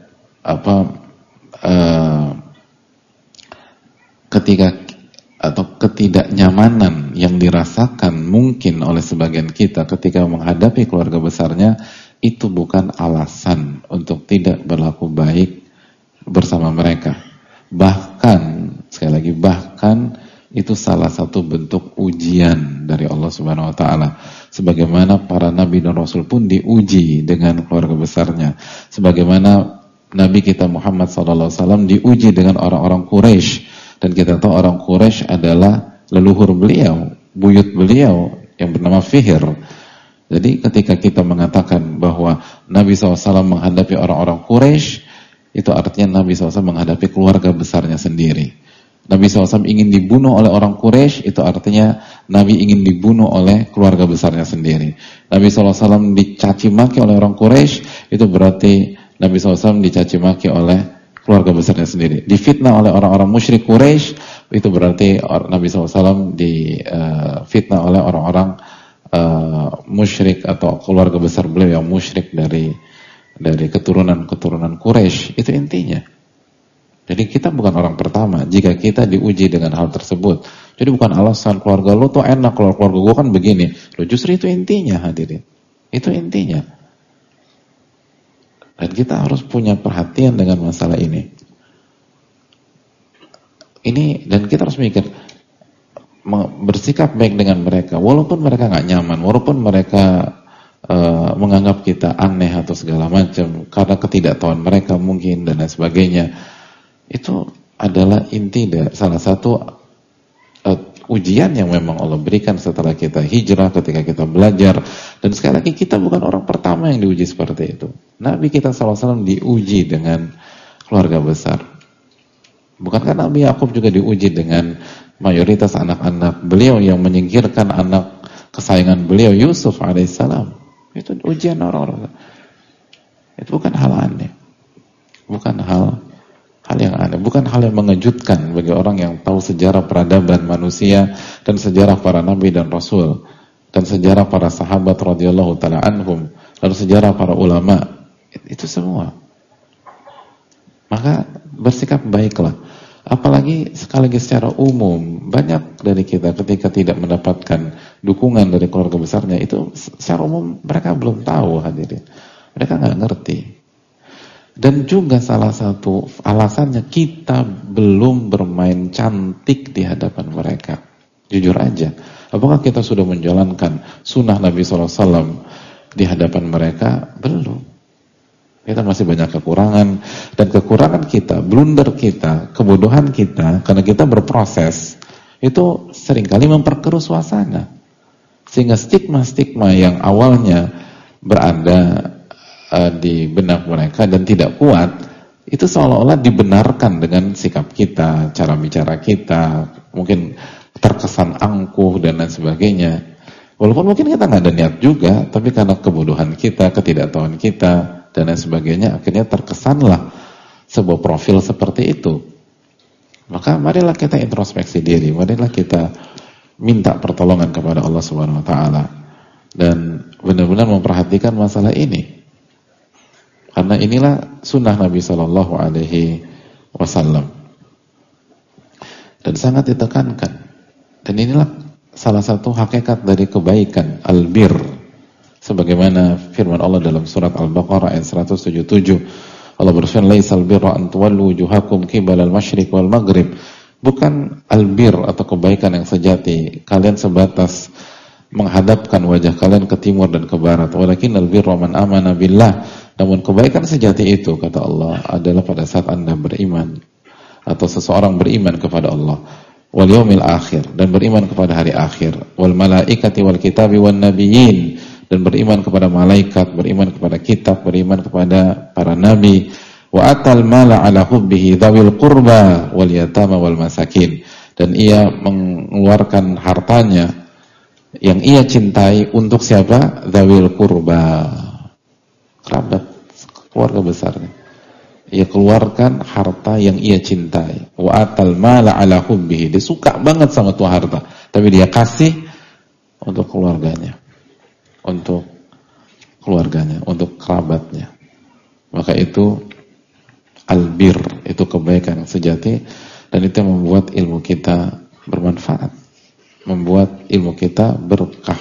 ketidaknyamanan yang dirasakan mungkin oleh sebagian kita ketika menghadapi keluarga besarnya, itu bukan alasan untuk tidak berlaku baik bersama mereka. Bahkan, sekali lagi, bahkan itu salah satu bentuk ujian dari Allah Subhanahu wa taala. Sebagaimana para nabi dan rasul pun diuji dengan keluarga besarnya. Sebagaimana Nabi kita Muhammad SAW diuji dengan orang-orang Quraisy, dan kita tahu orang Quraisy adalah leluhur beliau, buyut beliau yang bernama Fihr. Jadi ketika kita mengatakan bahwa Nabi SAW menghadapi orang-orang Quraisy, itu artinya Nabi SAW menghadapi keluarga besarnya sendiri. Nabi SAW ingin dibunuh oleh orang Quraisy, itu artinya Nabi ingin dibunuh oleh keluarga besarnya sendiri. Nabi SAW dicaci maki oleh orang Quraisy, itu berarti Nabi SAW dicaci maki oleh keluarga besarnya sendiri. Difitnah oleh orang-orang musyrik Quraisy, itu berarti Nabi SAW difitnah oleh orang-orang musyrik atau keluarga besar beliau yang musyrik dari keturunan Quraisy. Itu intinya. Jadi kita bukan orang pertama jika kita diuji dengan hal tersebut. Jadi bukan alasan keluarga lo tuh enak, kalau keluarga gue kan begini. Lo justru itu intinya, hadirin. Itu intinya. Dan kita harus punya perhatian dengan masalah ini. Dan kita harus mikir, bersikap baik dengan mereka, walaupun mereka nggak nyaman, walaupun mereka menganggap kita aneh atau segala macam karena ketidaktahuan mereka mungkin dan lain sebagainya. Itu adalah inti dari salah satu ujian yang memang Allah berikan setelah kita hijrah, ketika kita belajar. Dan sekali lagi, kita bukan orang pertama yang diuji seperti itu. Nabi kita SAW diuji dengan keluarga besar. Bukankah Nabi Yakub juga diuji dengan mayoritas anak-anak beliau yang menyingkirkan anak kesayangan beliau, Yusuf alaihissalam? Itu ujian orang-orang. Itu bukan hal aneh. Bukan hal yang aneh, bukan hal yang mengejutkan bagi orang yang tahu sejarah peradaban manusia dan sejarah para nabi dan rasul dan sejarah para sahabat radhiyallahu taala anhum, lalu sejarah para ulama, itu semua. Maka bersikap baiklah. Apalagi sekali lagi secara umum, banyak dari kita ketika tidak mendapatkan dukungan dari keluarga besarnya, itu secara umum mereka belum tahu, hadirin. Mereka nggak ngerti. Dan juga salah satu alasannya kita belum bermain cantik di hadapan mereka. Jujur aja, apakah kita sudah menjalankan sunnah Nabi SAW di hadapan mereka? Belum. Kita masih banyak kekurangan, dan kekurangan kita, blunder kita, kebodohan kita, karena kita berproses, itu seringkali memperkeruh suasana. Sehingga stigma-stigma yang awalnya berada di benak mereka dan tidak kuat, itu seolah-olah dibenarkan dengan sikap kita, cara bicara kita, mungkin terkesan angkuh dan lain sebagainya. Walaupun mungkin kita nggak ada niat juga, tapi karena kebodohan kita, ketidaktahuan kita dan lain sebagainya, akhirnya terkesanlah sebuah profil seperti itu. Maka marilah kita introspeksi diri, marilah kita minta pertolongan kepada Allah Subhanahu wa taala dan benar-benar memperhatikan masalah ini. Karena inilah sunnah Nabi Sallallahu Alaihi Wasallam dan sangat ditekankan. Dan inilah salah satu hakikat dari kebaikan, albir. Sebagaimana firman Allah dalam surat Al-Baqarah ayat 177, Allah berfirman, "Laisal birra an tuwallu wujuhakum qibala al-masyriq wal maghrib, Bukan albir atau kebaikan yang sejati, kalian sebatas menghadapkan wajah kalian ke timur dan ke barat. Walakin albirru man amana billah. Namun kebaikan sejati itu, kata Allah, adalah pada saat Anda beriman atau seseorang beriman kepada Allah wal yaumil akhir, dan beriman kepada hari akhir, wal malaikati wal kitabi wan nabiyyin, dan beriman kepada malaikat, beriman kepada kitab, beriman kepada para nabi, wa atal mala ala hubbihi dzawil qurba wal yatama wal masakin, dan ia mengeluarkan hartanya yang ia cintai untuk siapa? Dzawil qurba, kerabat, keluarga besarnya. Ia keluarkan harta yang ia cintai. Wa atal mala ala hubbihi, dia suka banget sama tuh harta, tapi dia kasih untuk keluarganya, untuk kerabatnya. Maka itu albir, itu kebaikan yang sejati, dan itu yang membuat ilmu kita bermanfaat, membuat ilmu kita berkah,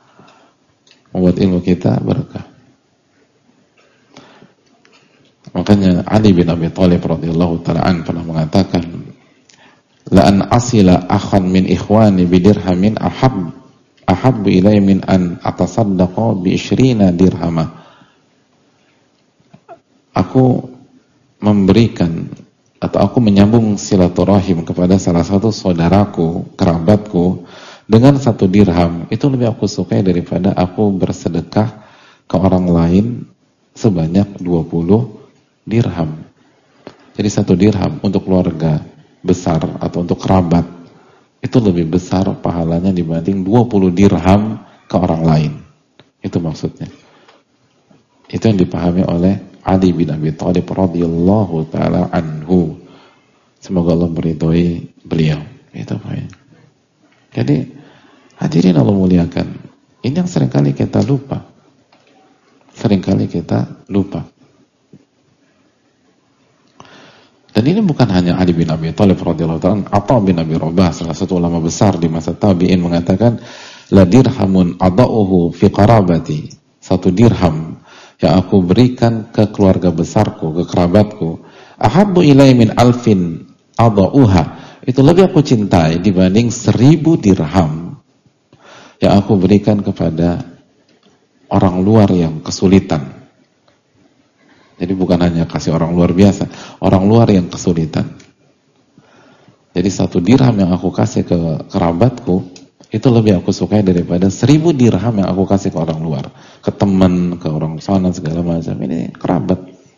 Makanya Ali bin Abi Thalib radhiyallahu ta'ala an pernah mengatakan, la an asila akhan min ikhwani bidirhamin ahabbu ilayya min an atasaddaqa bi 20 dirhama. Aku memberikan atau aku menyambung silaturahim kepada salah satu saudaraku, kerabatku, dengan 1 dirham, itu lebih aku sukai daripada aku bersedekah ke orang lain sebanyak 20 dirham. Jadi 1 dirham untuk keluarga besar atau untuk kerabat itu lebih besar pahalanya dibanding 20 dirham ke orang lain. Itu maksudnya. Itu yang dipahami oleh Ali bin Abi Thalib radhiyallahu ta'ala anhu. Semoga Allah meridhoi beliau. Itu poin. Jadi hadirin Allah muliakan, ini yang seringkali kita lupa. Dan ini bukan hanya Ali bin Abi Thalib radhiyallahu ta'ala, Atha bin Abi Rabah, salah satu ulama besar di masa tabi'in, mengatakan, la dirhamun ada'uhu fi qarabati, 1 dirham yang aku berikan ke keluarga besarku, ke kerabatku, ahabbu ilai min alfin ada'uha, itu lebih aku cintai dibanding 1000 dirham yang aku berikan kepada orang luar yang kesulitan. Jadi bukan hanya kasih orang luar biasa, orang luar yang kesulitan. Jadi 1 dirham yang aku kasih ke kerabatku, itu lebih aku sukai daripada 1000 dirham yang aku kasih ke orang luar, ke teman, ke orang sana segala macam. Ini kerabat.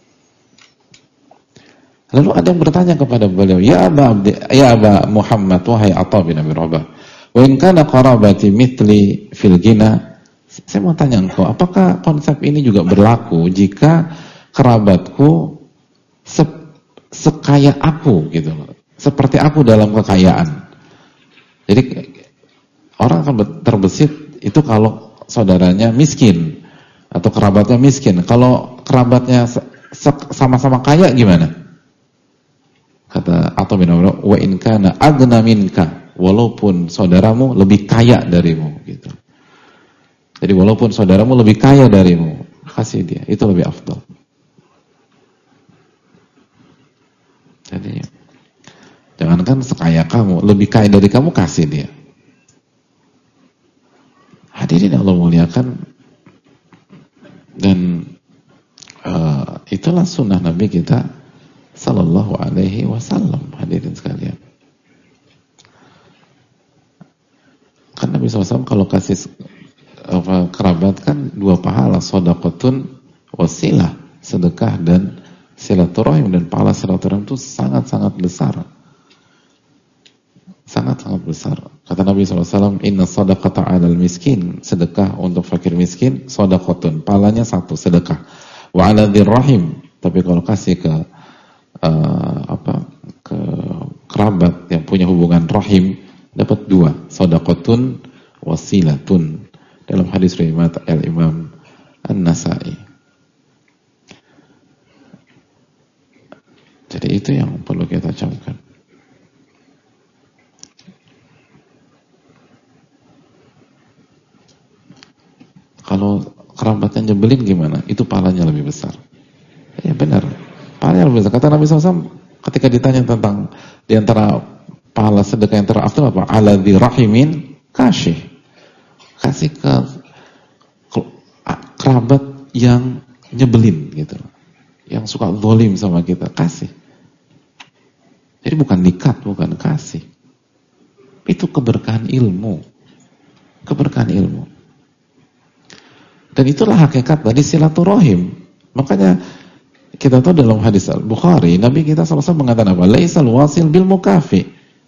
Lalu ada yang bertanya kepada beliau, ya Aba Muhammad, wahai Atha bin Abi Rabah, wa in kana qarabati mithli fil ghina. Saya mau tanya engkau, apakah konsep ini juga berlaku jika kerabatku sekaya aku gitu loh, seperti aku dalam kekayaan? Jadi orang akan terbesit itu kalau saudaranya miskin atau kerabatnya miskin. Kalau kerabatnya sama-sama kaya gimana? Kata Atha bin Abi Rabah, wa in kana aghna minka, walaupun saudaramu lebih kaya darimu gitu. Jadi walaupun saudaramu lebih kaya darimu, kasih dia, itu lebih afdal. Jadi jangankan sekaya kamu, lebih kaya dari kamu, kasih dia. Hadirin Allah muliakan, dan itulah sunnah Nabi kita sallallahu alaihi wasallam. Hadirin sekalian, kan Nabi SAW kalau kasih kerabat kan 2 pahala, shadaqatun wasilah, sedekah dan silaturahim, dan pahala silaturahim itu sangat-sangat besar. Sangat-sangat besar. Kata Nabi SAW, inna sadaqata 'alal miskin, sedekah untuk fakir miskin, shadaqatun, pahalanya 1 sedekah. Wa 'ala dzirrahim, tapi kalau kasih ke ke kerabat yang punya hubungan rahim, dapat 2, shadaqatun wasilatun, dalam hadis riwayat Al-Imam An-Nasa'i. Jadi itu yang perlu kita camkan. Kalau kerabatnya nyebelin gimana? Itu pahalanya lebih besar. Ya benar, pahalanya lebih besar. Kata Nabi SAW ketika ditanya tentang di antara pahala sedekah yang terafdal apa? Alladzi rahimin kasyih. Kasih ke kerabat yang nyebelin gitu, yang suka zalim sama kita, kasih. Jadi bukan nikat, bukan kasih. Itu keberkahan ilmu. Keberkahan ilmu. Dan itulah hakikat dari silaturahim. Makanya kita tahu dalam hadis Al-Bukhari, Nabi kita SAW mengatakan apa? Laisal wasil bil mukafi.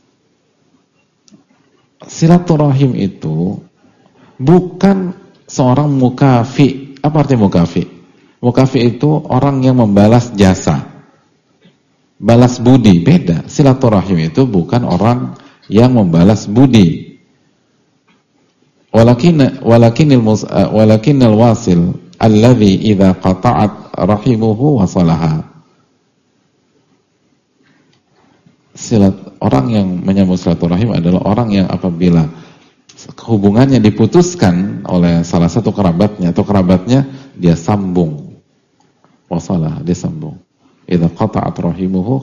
Silaturahim itu bukan seorang mukafi. Apa artinya mukafi? Mukafi itu orang yang membalas jasa, balas budi. Beda. Silaturahim itu bukan orang yang membalas budi. Walakinnal wasil alladhi idza qata'at rahimuhu wasalaha. Orang yang menyambung silaturahim adalah orang yang apabila hubungannya diputuskan oleh salah satu kerabatnya atau kerabatnya, dia sambung. Wasalah, dia sambung. Idza qata'at rahimuhu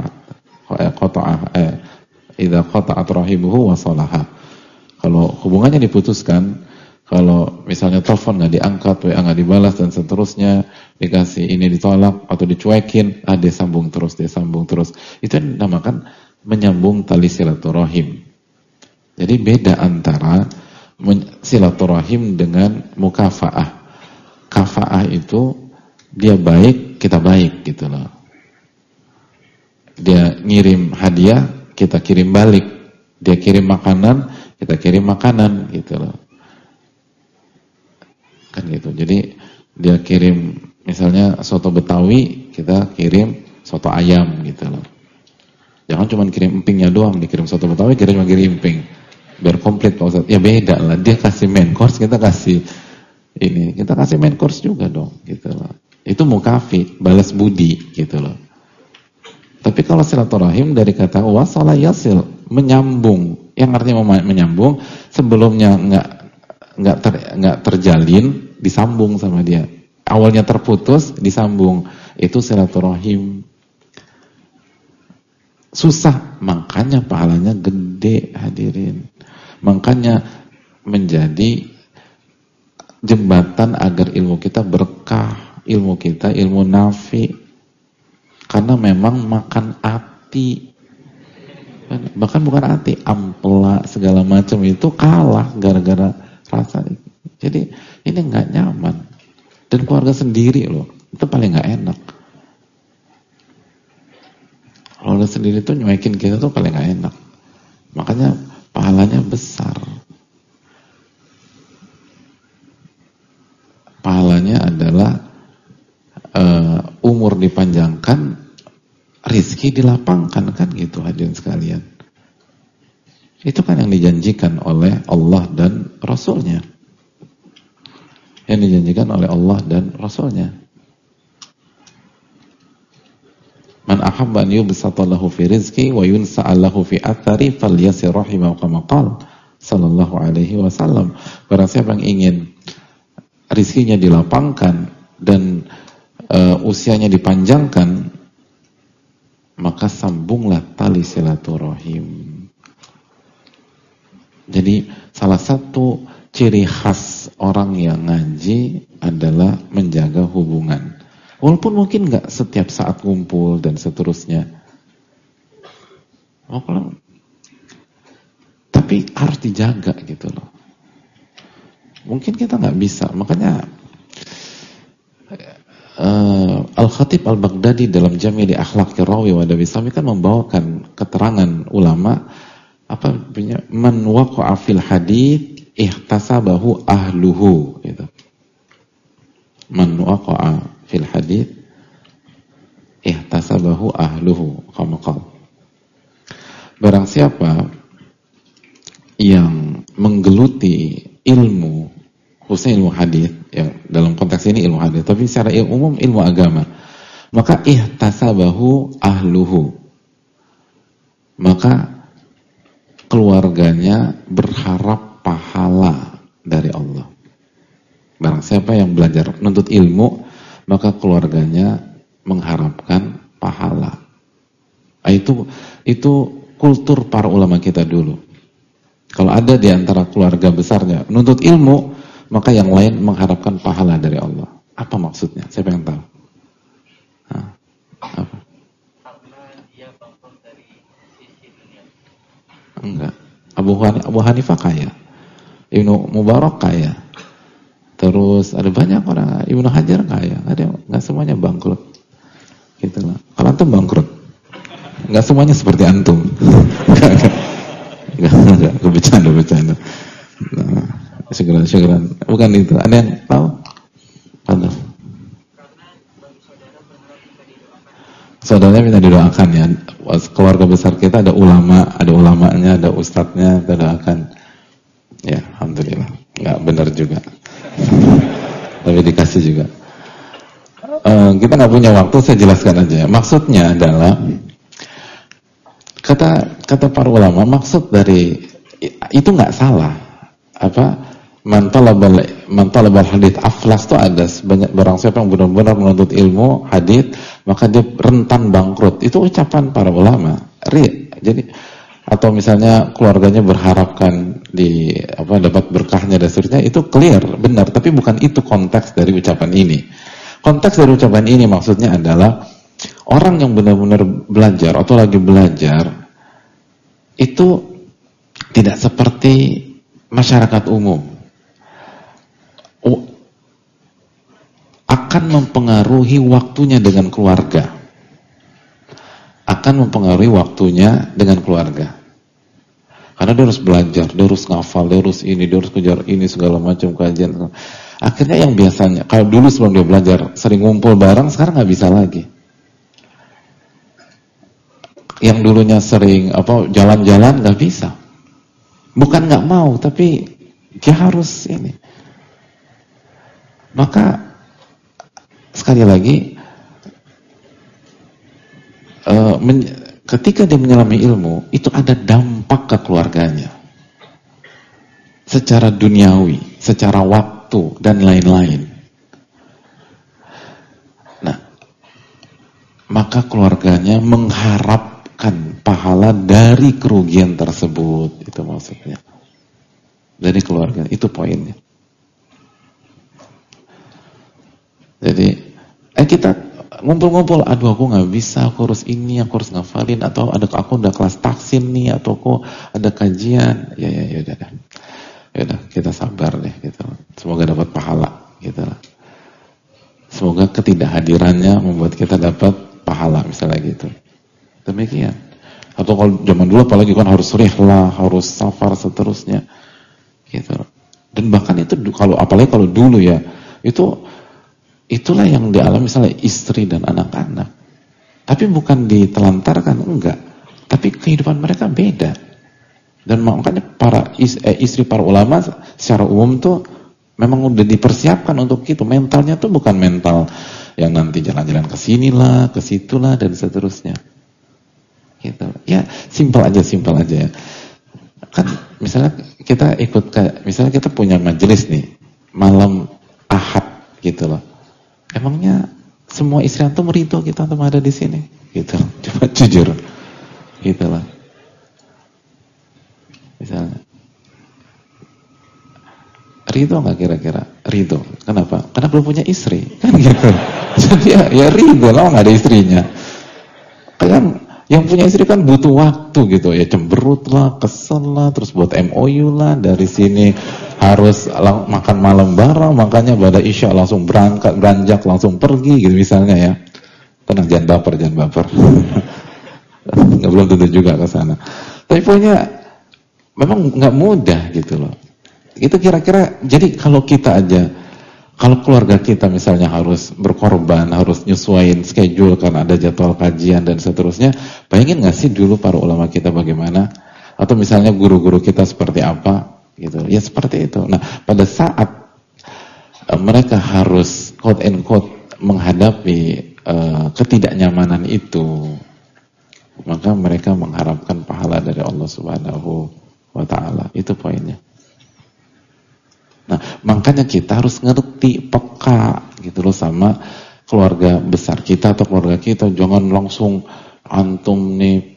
idza qata'at rahimuhu wasalaha. Kalau hubungannya diputuskan, kalau misalnya telepon nggak diangkat, WA nggak dibalas dan seterusnya, dikasih ini ditolak atau dicuekin, dia sambung terus, dia sambung terus. Itu yang dinamakan menyambung tali silaturahim. Jadi beda antara silaturahim dengan mukafaah. Kafaah itu dia baik, kita baik gitu loh. Dia ngirim hadiah, kita kirim balik. Dia kirim makanan, kita kirim makanan gitu loh. Kan gitu. Jadi dia kirim misalnya soto Betawi, kita kirim soto ayam gitu loh. Jangan cuma kirim empingnya doang, dikirim soto Betawi, kirim emping. Biar komplit Pak Ustaz. Ya beda lah, dia kasih main course, kita kasih ini, kita kasih main course juga dong gitu loh. Itu mukafi, balas budi gitu loh. Tapi kalau silaturahim dari kata wasala yasil, menyambung. Yang artinya menyambung, sebelumnya enggak terjalin, disambung sama dia. Awalnya terputus, disambung. Itu silaturahim. Susah, makanya pahalanya gede, hadirin. Makanya menjadi jembatan agar ilmu kita berkah, ilmu kita ilmu nafi. Karena memang makan hati. Bahkan bukan hati, ampela segala macam itu kalah gara-gara rasa. Jadi ini nggak nyaman. Dan keluarga sendiri loh, itu paling nggak enak. Keluarga sendiri tuh nyuekin kita tuh paling nggak enak. Makanya pahalanya besar. Pahalanya adalah umur dipanjangkan, rizki dilapangkan, kan gitu hadirin sekalian. Itu kan yang dijanjikan oleh Allah dan Rasulnya. Yang dijanjikan oleh Allah dan Rasulnya. Man ahabba an yubsata lahu fi rizqi wa yunsa'a lahu fi athari falyasir rahimahu kama qala sallallahu alaihi wasallam. Barang siapa yang ingin rizkinya dilapangkan dan usianya dipanjangkan, maka sambunglah tali silaturahim. Jadi salah satu ciri khas orang yang ngaji adalah menjaga hubungan. Walaupun mungkin nggak setiap saat kumpul dan seterusnya, tapi harus dijaga gitu loh. Mungkin kita nggak bisa, makanya Al-Khatib Al-Baghdadi dalam Jami' Akhlaqir Rawi wa Adabi Sami kan membawakan keterangan ulama apa punya man waqa'a fil hadits ihtasabahu ahluhu gitu. Man waqa'a fil hadits ihtasabahu ahluhu kama qala. Barang siapa yang menggeluti ilmu, khususnya ilmu hadis, yang dalam konteks ini ilmu hadis, tapi secara umum ilmu agama, maka ihtasabahu ahluhu, maka keluarganya berharap pahala dari Allah. Barang siapa yang belajar menuntut ilmu, maka keluarganya mengharapkan pahala. Itu kultur para ulama kita dulu. Kalau ada di antara keluarga besarnya menuntut ilmu, maka yang lain mengharapkan pahala dari Allah. Apa maksudnya? Saya pengen tahu. Apa? Karena dia bangkrut dari sisi dunia. Enggak. Abu Hanifah kaya, Ibnu Mubarak kaya, terus ada banyak orang, Ibnu Hajar kaya, nggak semuanya bangkrut, gitu lah. Kalau antum bangkrut, nggak semuanya seperti antum, nggak, bercanda. Nah, syukuran, bukan itu. Ada yang tahu? Ada. Saudaranya minta didoakan ya. Keluarga besar kita ada ulama, ada ulamanya, ada ustadznya, kita doakan. Ya, alhamdulillah. Enggak benar juga. Tapi dikasih juga. Kita nggak punya waktu, saya jelaskan aja ya. Maksudnya adalah kata para ulama, maksud dari itu nggak salah. Apa? Man talabal hadits aflas, itu ada sebanyak barang siapa yang benar-benar menuntut ilmu hadits, maka dia rentan bangkrut. Itu ucapan para ulama. Jadi atau misalnya keluarganya berharapkan dapat berkahnya dan seterusnya, itu clear, benar, tapi bukan itu konteks dari ucapan ini. Konteks dari ucapan ini maksudnya adalah orang yang benar-benar belajar atau lagi belajar itu tidak seperti masyarakat umum. Akan mempengaruhi waktunya dengan keluarga. Akan mempengaruhi waktunya dengan keluarga. Karena dia harus belajar, dia harus ngafal, dia harus ini, dia harus kejar ini, segala macam kajian. Akhirnya yang biasanya, kalau dulu sebelum dia belajar sering ngumpul bareng, sekarang nggak bisa lagi. Yang dulunya sering jalan-jalan, nggak bisa. Bukan nggak mau, tapi dia harus ini. Maka sekali lagi, ketika dia menyelami ilmu, itu ada dampak ke keluarganya, secara duniawi, secara waktu dan lain-lain. Nah, maka keluarganya mengharapkan pahala dari kerugian tersebut. Itu maksudnya, dari keluarga. Itu poinnya. Jadi kita ngumpul-ngumpul, aduh aku nggak bisa, aku harus ini, aku harus ngafalin, atau aku udah kelas taksin nih, atau aku ada kajian, ya udah kita sabar deh, gitu. Semoga dapat pahala, gitu. Semoga ketidakhadirannya membuat kita dapat pahala, misalnya gitu. Demikian. Atau kalau zaman dulu apalagi kan harus rihlah, harus safar seterusnya, gitu. Dan bahkan itu apalagi kalau dulu ya, itulah yang dialami misalnya istri dan anak-anak. Tapi bukan ditelantarkan, enggak. Tapi kehidupan mereka beda. Dan makanya istri para ulama secara umum tuh memang udah dipersiapkan untuk itu. Mentalnya tuh bukan mental yang nanti jalan-jalan ke sinilah, ke situlah dan seterusnya. Gitu. Ya, simpel aja ya. Kan misalnya misalnya kita punya majelis nih malam Ahad gitu loh. Emangnya semua istri antum ridho kita antum ada di sini? Gitu. Coba jujur. Gitu lah. Misalnya. Ridho nggak kira-kira? Ridho. Kenapa? Karena belum punya istri. Kan gitu. Jadi ya ridho lah nggak ada istrinya. Kayak yang punya istri kan butuh waktu gitu ya, cemberut lah, kesel lah, terus buat MOU lah, dari sini harus makan malam bareng, makanya pada Isya langsung beranjak langsung pergi gitu misalnya ya. Tenang, jangan baper. Nggak, belum tentu juga ke sana. Tapi pokoknya memang nggak mudah gitu loh. Itu kira-kira, jadi kalau keluarga kita misalnya harus berkorban, harus nyesuaiin schedule karena ada jadwal kajian dan seterusnya, bayangin nggak sih dulu para ulama kita bagaimana? Atau misalnya guru-guru kita seperti apa? Gitu. Ya seperti itu. Nah, pada saat mereka harus quote and quote menghadapi ketidaknyamanan itu, maka mereka mengharapkan pahala dari Allah Subhanahu wa Ta'ala. Itu poinnya. Nah, makanya kita harus ngerti, peka gitu loh sama keluarga besar kita atau keluarga kita. Jangan langsung antum nih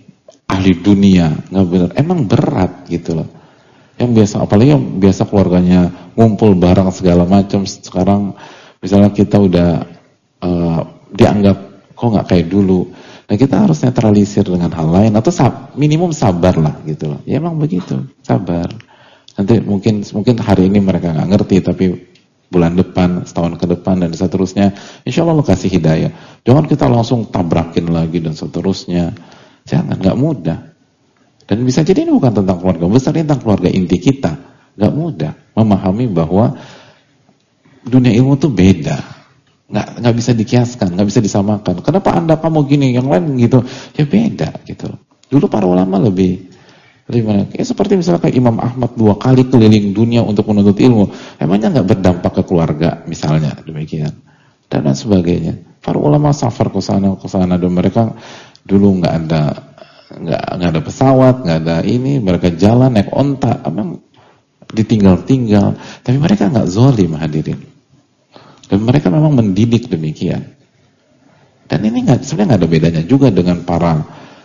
ahli dunia, nggak benar. Emang berat gitu loh. Yang biasa, apalagi yang biasa keluarganya ngumpul bareng segala macam, sekarang misalnya kita udah dianggap kok nggak kayak dulu. Nah kita harus netralisir dengan hal lain atau minimum sabar lah gitu loh. Ya emang begitu, sabar. Nanti mungkin hari ini mereka nggak ngerti, tapi bulan depan, setahun ke depan dan seterusnya, insya Allah kasih hidayah. Jangan kita langsung tabrakin lagi dan seterusnya. Jangan, nggak mudah. Dan bisa jadi ini bukan tentang keluarga besar, ini tentang keluarga inti kita. Nggak mudah memahami bahwa dunia ilmu itu beda. Nggak bisa dikiaskan, nggak bisa disamakan. Kenapa kamu gini, yang lain gitu? Ya beda gitu. Dulu para ulama lebih mana? Ya seperti misalnya kayak Imam Ahmad 2 kali keliling dunia untuk menuntut ilmu. Emangnya nggak berdampak ke keluarga misalnya demikian dan sebagainya. Para ulama safar ke sana dan mereka dulu nggak ada pesawat, nggak ada ini, mereka jalan naik onta, emang ditinggal-tinggal. Tapi mereka nggak zalim hadirin. Dan mereka memang mendidik demikian. Dan ini sebenarnya nggak ada bedanya juga dengan para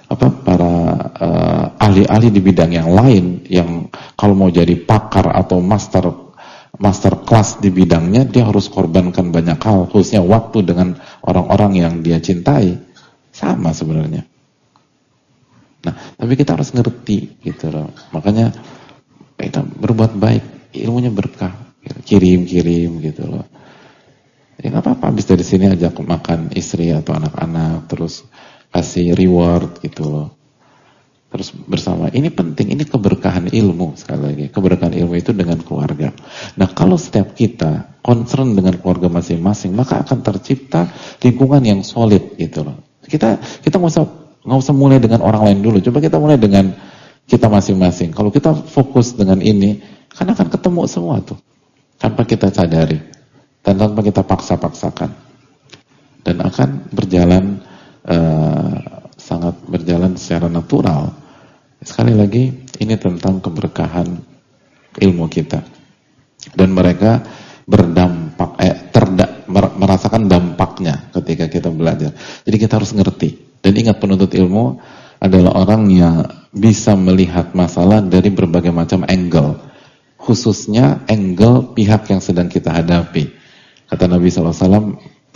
ahli-ahli di bidang yang lain yang kalau mau jadi pakar atau master kelas di bidangnya, dia harus korbankan banyak hal, khususnya waktu dengan orang-orang yang dia cintai. Sama sebenarnya. Nah, tapi kita harus ngerti gitu loh. Makanya kita berbuat baik, ilmunya berkah, kirim gitu loh. Ya nggak apa-apa, habis dari sini ajak makan istri atau anak-anak, terus kasih reward gitu loh. Terus bersama, ini penting, ini keberkahan ilmu sekali lagi. Keberkahan ilmu itu dengan keluarga. Nah kalau setiap kita concern dengan keluarga masing-masing, maka akan tercipta lingkungan yang solid gitu loh. Kita nggak usah mulai dengan orang lain dulu. Coba kita mulai dengan kita masing-masing. Kalau kita fokus dengan ini, kan akan ketemu semua tuh tanpa kita sadari. Dan tanpa kita paksa-paksakan, dan akan berjalan sangat berjalan secara natural. Sekali lagi ini tentang keberkahan ilmu kita, dan mereka berdampak merasakan dampaknya ketika kita belajar. Jadi kita harus ngerti dan ingat, penuntut ilmu adalah orang yang bisa melihat masalah dari berbagai macam angle, khususnya angle pihak yang sedang kita hadapi. Kata Nabi SAW,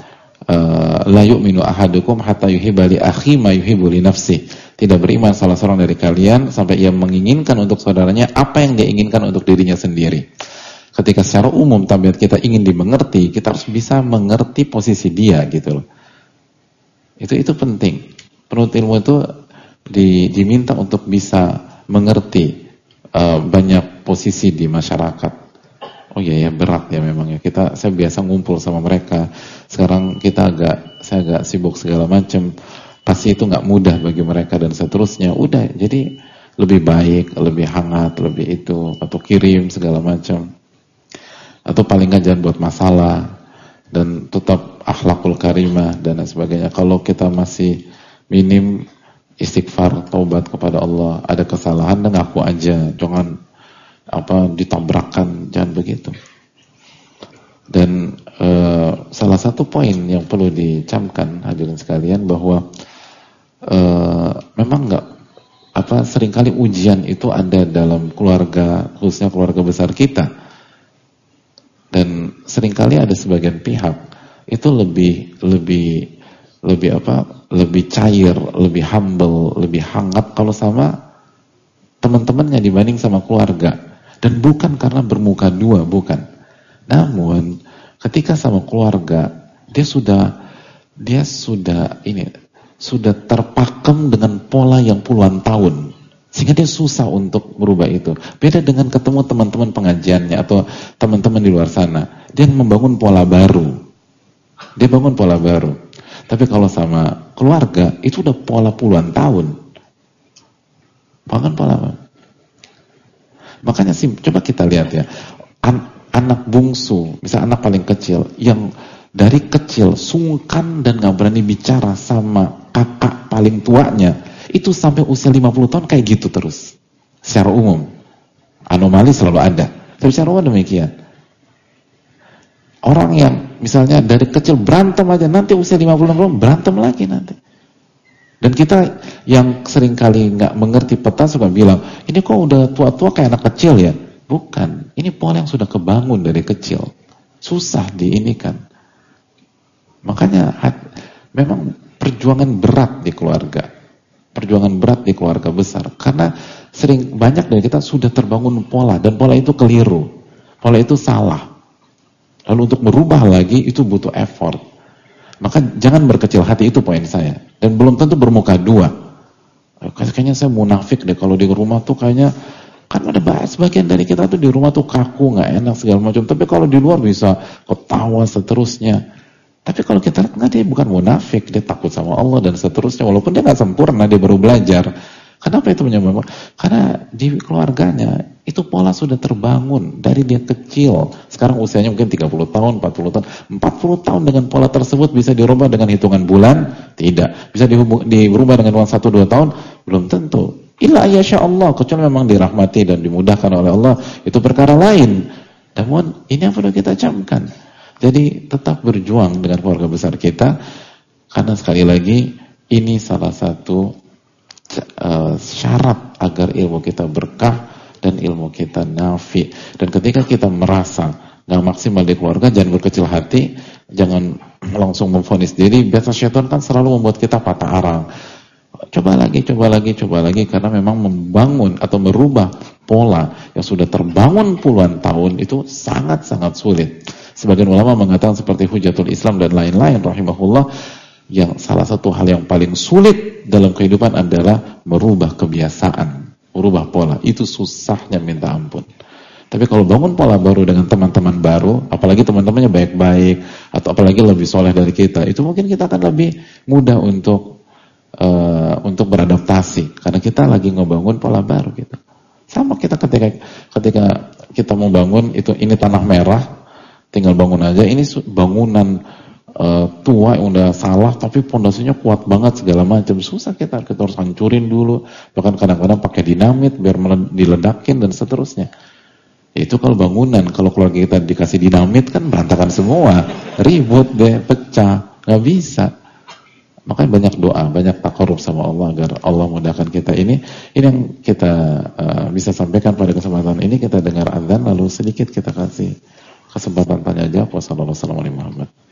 la yu'minu ahadukum hatta yuhibba li akhi ma yuhibbu li nafsi. Tidak beriman salah seorang dari kalian sampai ia menginginkan untuk saudaranya apa yang dia inginkan untuk dirinya sendiri. Ketika secara umum tabiat kita ingin dimengerti, kita harus bisa mengerti posisi dia gitu loh. Itu penting. Penuntut ilmu itu diminta untuk bisa mengerti banyak posisi di masyarakat. Oh iya ya, berat ya memang ya. Saya biasa ngumpul sama mereka. Sekarang saya agak sibuk segala macam. Pasti itu nggak mudah bagi mereka dan seterusnya. Udah, jadi lebih baik, lebih hangat, lebih itu, atau kirim segala macam. Atau paling nggak jangan buat masalah, dan tetap akhlakul karimah dan sebagainya. Kalau kita masih minim, istighfar, taubat kepada Allah. Ada kesalahan dan ngaku aja, jangan ditabrakkan, jangan begitu. Dan salah satu poin yang perlu dicamkan hadirin sekalian, bahwa memang seringkali ujian itu ada dalam keluarga, khususnya keluarga besar kita. Dan seringkali ada sebagian pihak itu lebih cair, lebih humble, lebih hangat kalau sama teman-temannya dibanding sama keluarga. Dan bukan karena bermuka dua, bukan. Namun ketika sama keluarga, dia sudah terpakem dengan pola yang puluhan tahun, sehingga dia susah untuk merubah itu. Beda dengan ketemu teman-teman pengajiannya atau teman-teman di luar sana, dia membangun pola baru. Tapi kalau sama keluarga, itu udah pola puluhan tahun. Bangun pola. Makanya coba kita lihat ya, anak bungsu, misalnya anak paling kecil, yang dari kecil sungkan dan gak berani bicara sama kakak paling tuanya, itu sampai usia 50 tahun kayak gitu terus. Secara umum, anomali selalu ada, tapi secara umum demikian. Orang yang misalnya dari kecil berantem aja, nanti usia 50 tahun berantem lagi nanti. Dan kita yang seringkali nggak mengerti peta suka bilang, ini kok udah tua-tua kayak anak kecil ya? Bukan, ini pola yang sudah kebangun dari kecil. Susah diinikan. Makanya memang perjuangan berat di keluarga. Perjuangan berat di keluarga besar. Karena banyak dari kita sudah terbangun pola, dan pola itu keliru. Pola itu salah. Lalu untuk merubah lagi itu butuh effort. Maka jangan berkecil hati, itu poin saya. Dan belum tentu bermuka dua. Kayaknya saya munafik deh kalau di rumah tuh kayaknya, kan ada sebagian dari kita tuh di rumah tuh kaku, nggak enak segala macam. Tapi kalau di luar bisa ketawa seterusnya. Tapi kalau kita lihat, nggak, dia bukan munafik, dia takut sama Allah dan seterusnya. Walaupun dia nggak sempurna, dia baru belajar. Kenapa itu menyebabkan? Karena di keluarganya itu pola sudah terbangun dari dia kecil. Sekarang usianya mungkin 30 tahun, 40 tahun. 40 tahun dengan pola tersebut bisa dirubah dengan hitungan bulan? Tidak. Bisa dirubah dengan 1-2 tahun? Belum tentu. Illa ayasya Allah, kecuali memang dirahmati dan dimudahkan oleh Allah, itu perkara lain. Namun ini yang perlu kita camkan. Jadi tetap berjuang dengan keluarga besar kita, karena sekali lagi ini salah satu syarat agar ilmu kita berkah dan ilmu kita nafi. Dan ketika kita merasa nggak maksimal di keluarga, jangan berkecil hati, jangan langsung memvonis diri. Biasa syaitan kan selalu membuat kita patah arang. Coba lagi, karena memang membangun atau merubah pola yang sudah terbangun puluhan tahun itu sangat-sangat sulit. Sebagian ulama mengatakan seperti Hujatul Islam dan lain-lain rahimahullah, yang salah satu hal yang paling sulit dalam kehidupan adalah merubah kebiasaan, merubah pola. Itu susahnya minta ampun. Tapi kalau bangun pola baru dengan teman-teman baru, apalagi teman-temannya baik-baik, atau apalagi lebih soleh dari kita, itu mungkin kita akan lebih mudah untuk beradaptasi, karena kita lagi ngebangun pola baru gitu. Sama kita ketika kita mau bangun ini tanah merah, tinggal bangun aja. Ini bangunan tua yang udah salah, tapi pondasinya kuat banget segala macam. Susah, kita harus hancurin dulu. Bahkan kadang-kadang pakai dinamit biar diledakin dan seterusnya. Itu kalau bangunan, kalau keluarga kita dikasih dinamit kan berantakan semua, ribut deh, pecah, nggak bisa. Makanya banyak doa, banyak takarub sama Allah agar Allah mudahkan kita. Ini yang kita bisa sampaikan pada kesempatan ini. Kita dengar azan, lalu sedikit kita kasih kesempatan tanya jawab. Wassalamualaikum warahmatullahi wabarakatuh.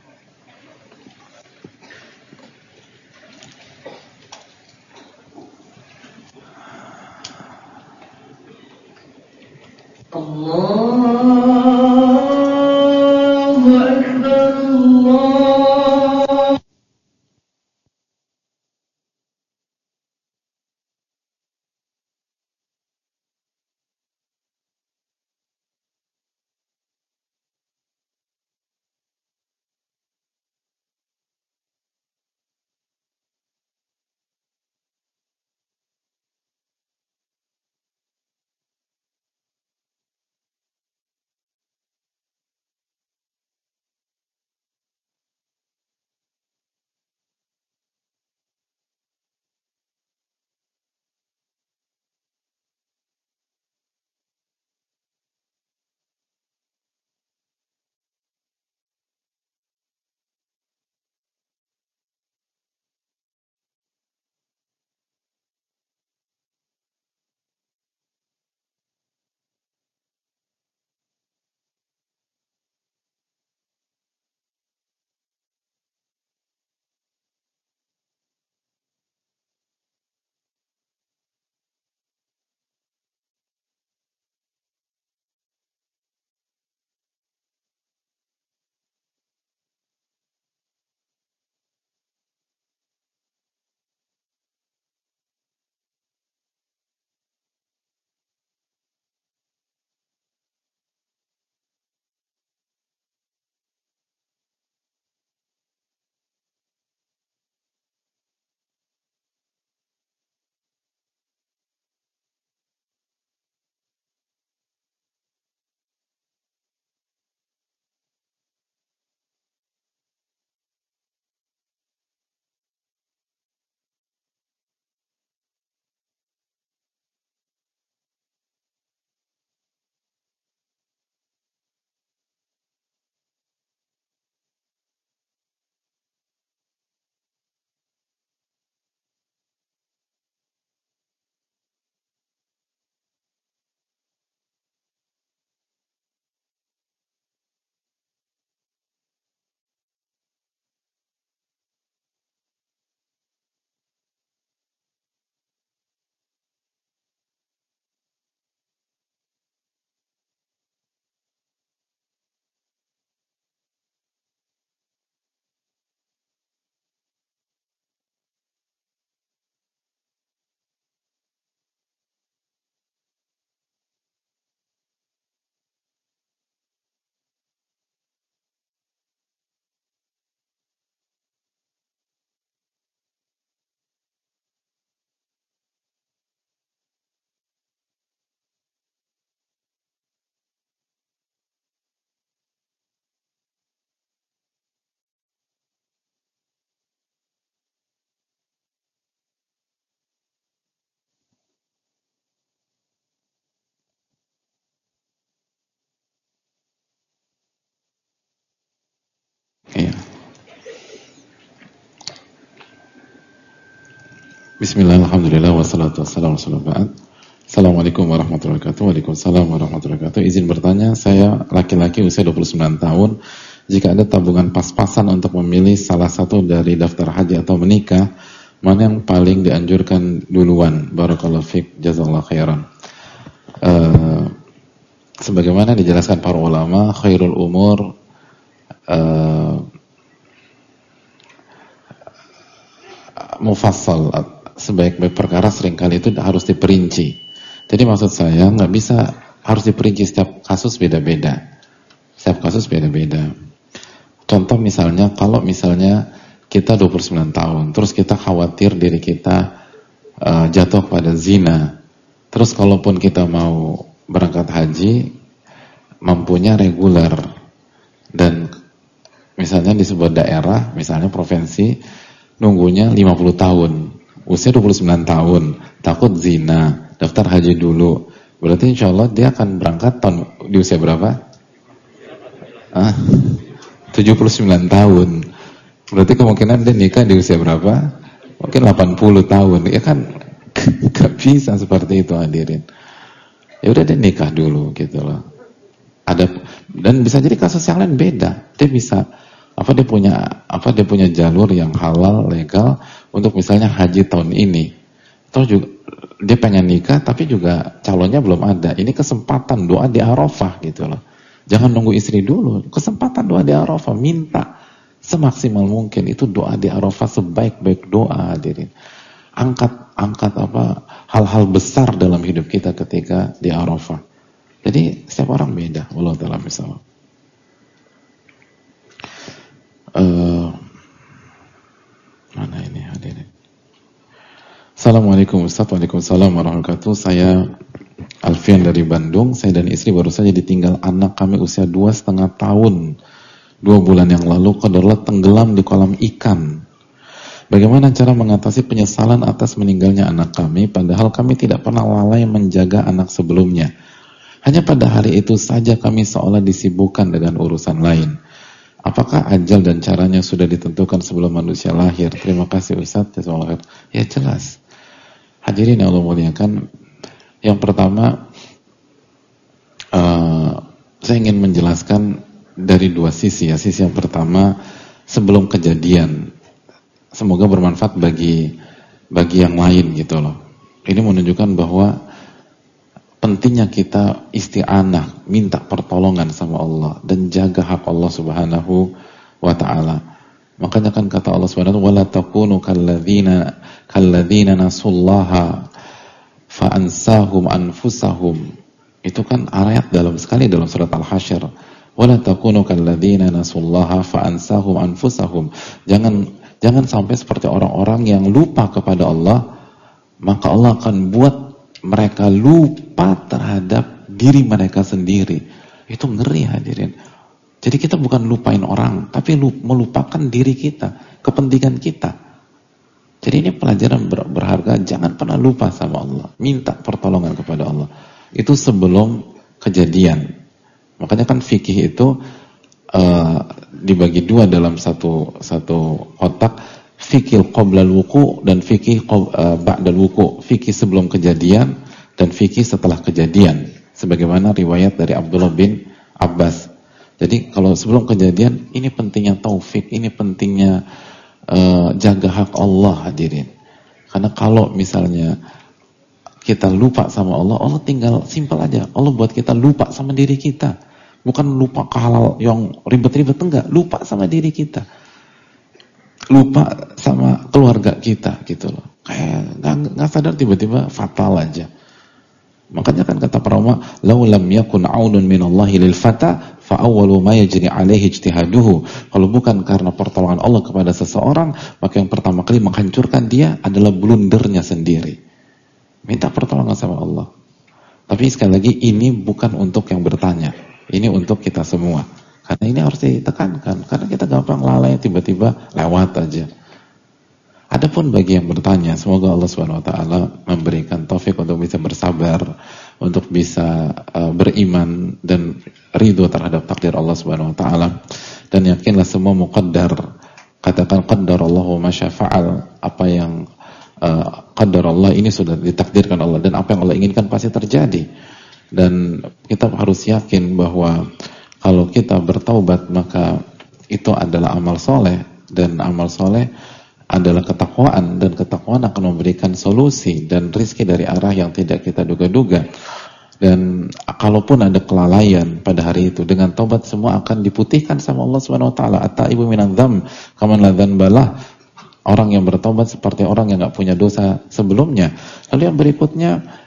Allahu Akbar, Allah. Iya. Bismillah, alhamdulillah, wassalatu wassalamu ala Rasulillah. Assalamualaikum warahmatullahi wabarakatuh. Waalaikumsalam warahmatullahi wabarakatuh. Izin bertanya, saya laki-laki usia 29 tahun. Jika ada tabungan pas-pasan untuk memilih salah satu dari daftar haji atau menikah, mana yang paling dianjurkan duluan? Barakallahu fiik, jazakallahu khairan. Sebagaimana dijelaskan para ulama, khairul umur mufassal, sebaik-baik perkara seringkali itu harus diperinci. Jadi maksud saya nggak bisa harus diperinci, setiap kasus beda-beda. Setiap kasus beda-beda. Contoh misalnya, kalau misalnya kita 29 tahun, terus kita khawatir diri kita jatuh pada zina. Terus kalaupun kita mau berangkat haji, mampunya reguler, dan misalnya di sebuah daerah, misalnya provinsi, nunggunya 50 tahun. Usia 29 tahun, takut zina, daftar haji dulu. Berarti insya Allah dia akan berangkat di usia berapa? 79 tahun. Berarti kemungkinan dia nikah di usia berapa? Mungkin 80 tahun. Ya kan gak bisa seperti itu, hadirin. Ya udah, dia nikah dulu gitu loh. Dan bisa jadi kasus yang lain beda. Dia bisa dia punya jalur yang halal, legal untuk misalnya haji tahun ini. Terus juga dia pengen nikah tapi juga calonnya belum ada. Ini kesempatan doa di Arafah gitu loh. Jangan nunggu istri dulu. Kesempatan doa di Arafah, minta semaksimal mungkin. Itu doa di Arafah sebaik-baik doa, hadirin. Angkat hal-hal besar dalam hidup kita ketika di Arafah. Jadi setiap orang beda. Wallahu ta'ala misal. Mana ini hadirin? Assalamualaikum Ustaz. Waalaikumsalam warahmatullahi wabarakatuh. Saya Alfian dari Bandung. Saya dan istri baru saja ditinggal anak kami usia 2,5 tahun. 2 bulan yang lalu qadarullah tenggelam di kolam ikan. Bagaimana cara mengatasi penyesalan atas meninggalnya anak kami, padahal kami tidak pernah lalai menjaga anak sebelumnya. Hanya pada hari itu saja kami seolah disibukkan dengan urusan lain. Apakah ajal dan caranya sudah ditentukan sebelum manusia lahir? Terima kasih Ustaz. Ya jelas. Hadirin yang Allah muliakan, yang pertama saya ingin menjelaskan dari dua sisi ya. Sisi yang pertama, sebelum kejadian, semoga bermanfaat bagi yang lain gitu loh. Ini menunjukkan bahwa pentingnya kita isti'anah, minta pertolongan sama Allah dan jaga hak Allah Subhanahu wa ta'ala. Makanya kan kata Allah Subhanahu wa ta'ala, wala takunu kalladzina nasullaha fa ansahum anfusahum. Itu kan ayat dalam sekali dalam surat Al-Hasyr. Wala takunu kalladzina nasullaha fa ansahum anfusahum. Jangan sampai seperti orang-orang yang lupa kepada Allah, maka Allah akan buat mereka lupa terhadap diri mereka sendiri. Itu ngeri, hadirin. Jadi kita bukan lupain orang, tapi melupakan diri kita, kepentingan kita. Jadi ini pelajaran berharga. Jangan pernah lupa sama Allah, minta pertolongan kepada Allah. Itu sebelum kejadian. Makanya kan fikih itu dibagi dua dalam satu kotak. Fikih qoblal wuku dan fikih ba'dal wuku. Fikih sebelum kejadian dan fikih setelah kejadian. Sebagaimana riwayat dari Abdullah bin Abbas. Jadi kalau sebelum kejadian, ini pentingnya taufik, ini pentingnya jaga hak Allah, hadirin. Karena kalau misalnya kita lupa sama Allah, Allah tinggal simpel aja. Allah buat kita lupa sama diri kita. Bukan lupa ke hal yang ribet-ribet, enggak. Lupa sama diri kita. Lupa sama keluarga kita gitu loh. Kayak nggak sadar tiba-tiba fatal aja. Makanya kan kata para ulama, "Lau lam yakun 'aunun minallahi lil fata fa awwalu ma yajri 'alaihi ijtihaduhu." Kalau bukan karena pertolongan Allah kepada seseorang, maka yang pertama kali menghancurkan dia adalah blundernya sendiri. Minta pertolongan sama Allah. Tapi sekali lagi, ini bukan untuk yang bertanya. Ini untuk kita semua. Karena ini harus ditekankan, karena kita gampang lalai, tiba-tiba lewat aja. Adapun bagi yang bertanya, semoga Allah Subhanahu wa taala memberikan taufik untuk bisa bersabar, untuk bisa beriman dan ridho terhadap takdir Allah Subhanahu wa taala, dan yakinlah semua muqaddar. Katakan qaddarallahu ma syafa'al, apa yang qadar Allah ini sudah ditakdirkan Allah, dan apa yang Allah inginkan pasti terjadi. Dan kita harus yakin bahwa kalau kita bertaubat maka itu adalah amal soleh, dan amal soleh adalah ketakwaan, dan ketakwaan akan memberikan solusi dan rizki dari arah yang tidak kita duga-duga. Dan kalaupun ada kelalaian pada hari itu, dengan taubat semua akan diputihkan sama Allah Subhanahu wa taala. At-taibu minadz dzam kaman la dzanbalah. Orang yang bertobat seperti orang yang enggak punya dosa sebelumnya. Lalu yang berikutnya,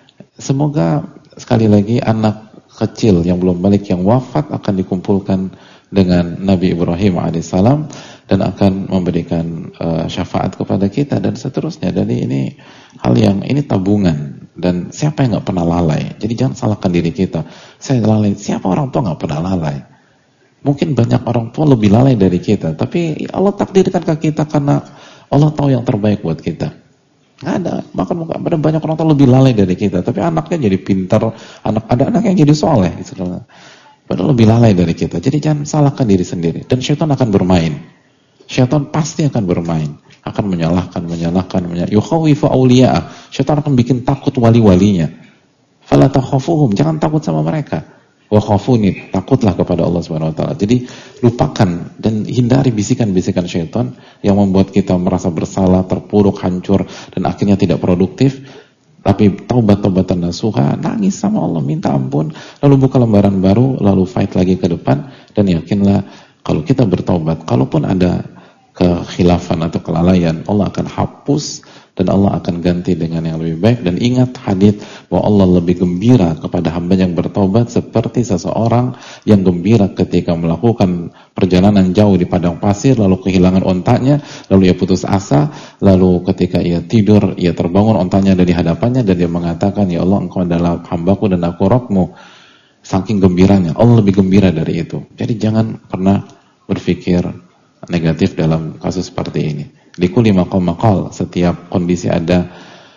semoga sekali lagi anak kecil yang belum balik yang wafat akan dikumpulkan dengan Nabi Ibrahim alaihissalam dan akan memberikan syafaat kepada kita dan seterusnya. Jadi ini hal yang ini tabungan, dan siapa yang nggak pernah lalai? Jadi jangan salahkan diri kita. Saya lalai. Siapa orang tua nggak pernah lalai? Mungkin banyak orang tua lebih lalai dari kita, tapi Allah takdirkan ke kita karena Allah tahu yang terbaik buat kita. Nggak ada. Bahkan ada banyak orang tua lebih lalai dari kita, tapi anaknya jadi pintar, ada anak yang jadi soleh. Padahal lebih lalai dari kita. Jadi jangan salahkan diri sendiri. Dan syaitan akan bermain. Syaitan pasti akan bermain, akan menyalahkan, yukhawifu awliya'ah. Syaitan akan bikin takut wali-walinya. Fala takhafuhum, jangan takut sama mereka. Wa khafuni, takutlah kepada Allah Subhanahu wa taala. Jadi lupakan dan hindari bisikan-bisikan syaitan yang membuat kita merasa bersalah, terpuruk, hancur, dan akhirnya tidak produktif. Tapi taubat-taubatan nasuha, nangis sama Allah, minta ampun, lalu buka lembaran baru, lalu fight lagi ke depan, dan yakinlah kalau kita bertaubat, kalaupun ada kekhilafan atau kelalaian, Allah akan hapus dan Allah akan ganti dengan yang lebih baik. Dan ingat hadits bahwa Allah lebih gembira kepada hamba yang bertaubat seperti seseorang yang gembira ketika melakukan perjalanan jauh di padang pasir, lalu kehilangan ontanya, lalu ia putus asa, lalu ketika ia tidur, ia terbangun, ontanya ada di hadapannya, dan dia mengatakan, ya Allah, engkau adalah hambaku dan aku robmu. Saking gembiranya, Allah lebih gembira dari itu. Jadi jangan pernah berpikir negatif dalam kasus seperti ini. Likulli maqam maqal, setiap kondisi ada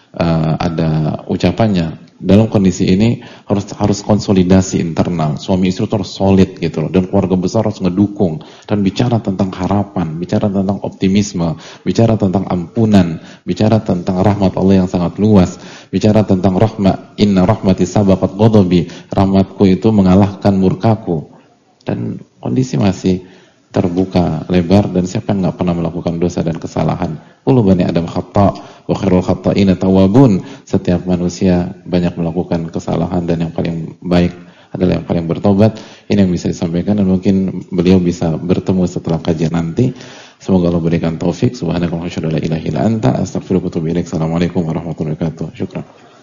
ucapannya. Dalam kondisi ini harus konsolidasi internal. Suami istri harus solid gitu loh, dan keluarga besar harus ngedukung dan bicara tentang harapan, bicara tentang optimisme, bicara tentang ampunan, bicara tentang rahmat Allah yang sangat luas, bicara tentang rahmat, inna rahmati sabaqat ghadabi, rahmatku itu mengalahkan murkaku. Dan kondisi masih terbuka lebar, dan siapa yang nggak pernah melakukan dosa dan kesalahan? Kullu bani Adam khata' wa khairul khata'ina tawwabun. Setiap manusia banyak melakukan kesalahan, dan yang paling baik adalah yang paling bertobat. Ini yang bisa disampaikan, dan mungkin beliau bisa bertemu setelah kajian nanti. Semoga Allah berikan taufik. Subhanakallahumma wa bihamdika, la ilaha illa anta, astaghfiruka wa atubu ilaik. Assalamualaikum warahmatullahi wabarakatuh. Syukran.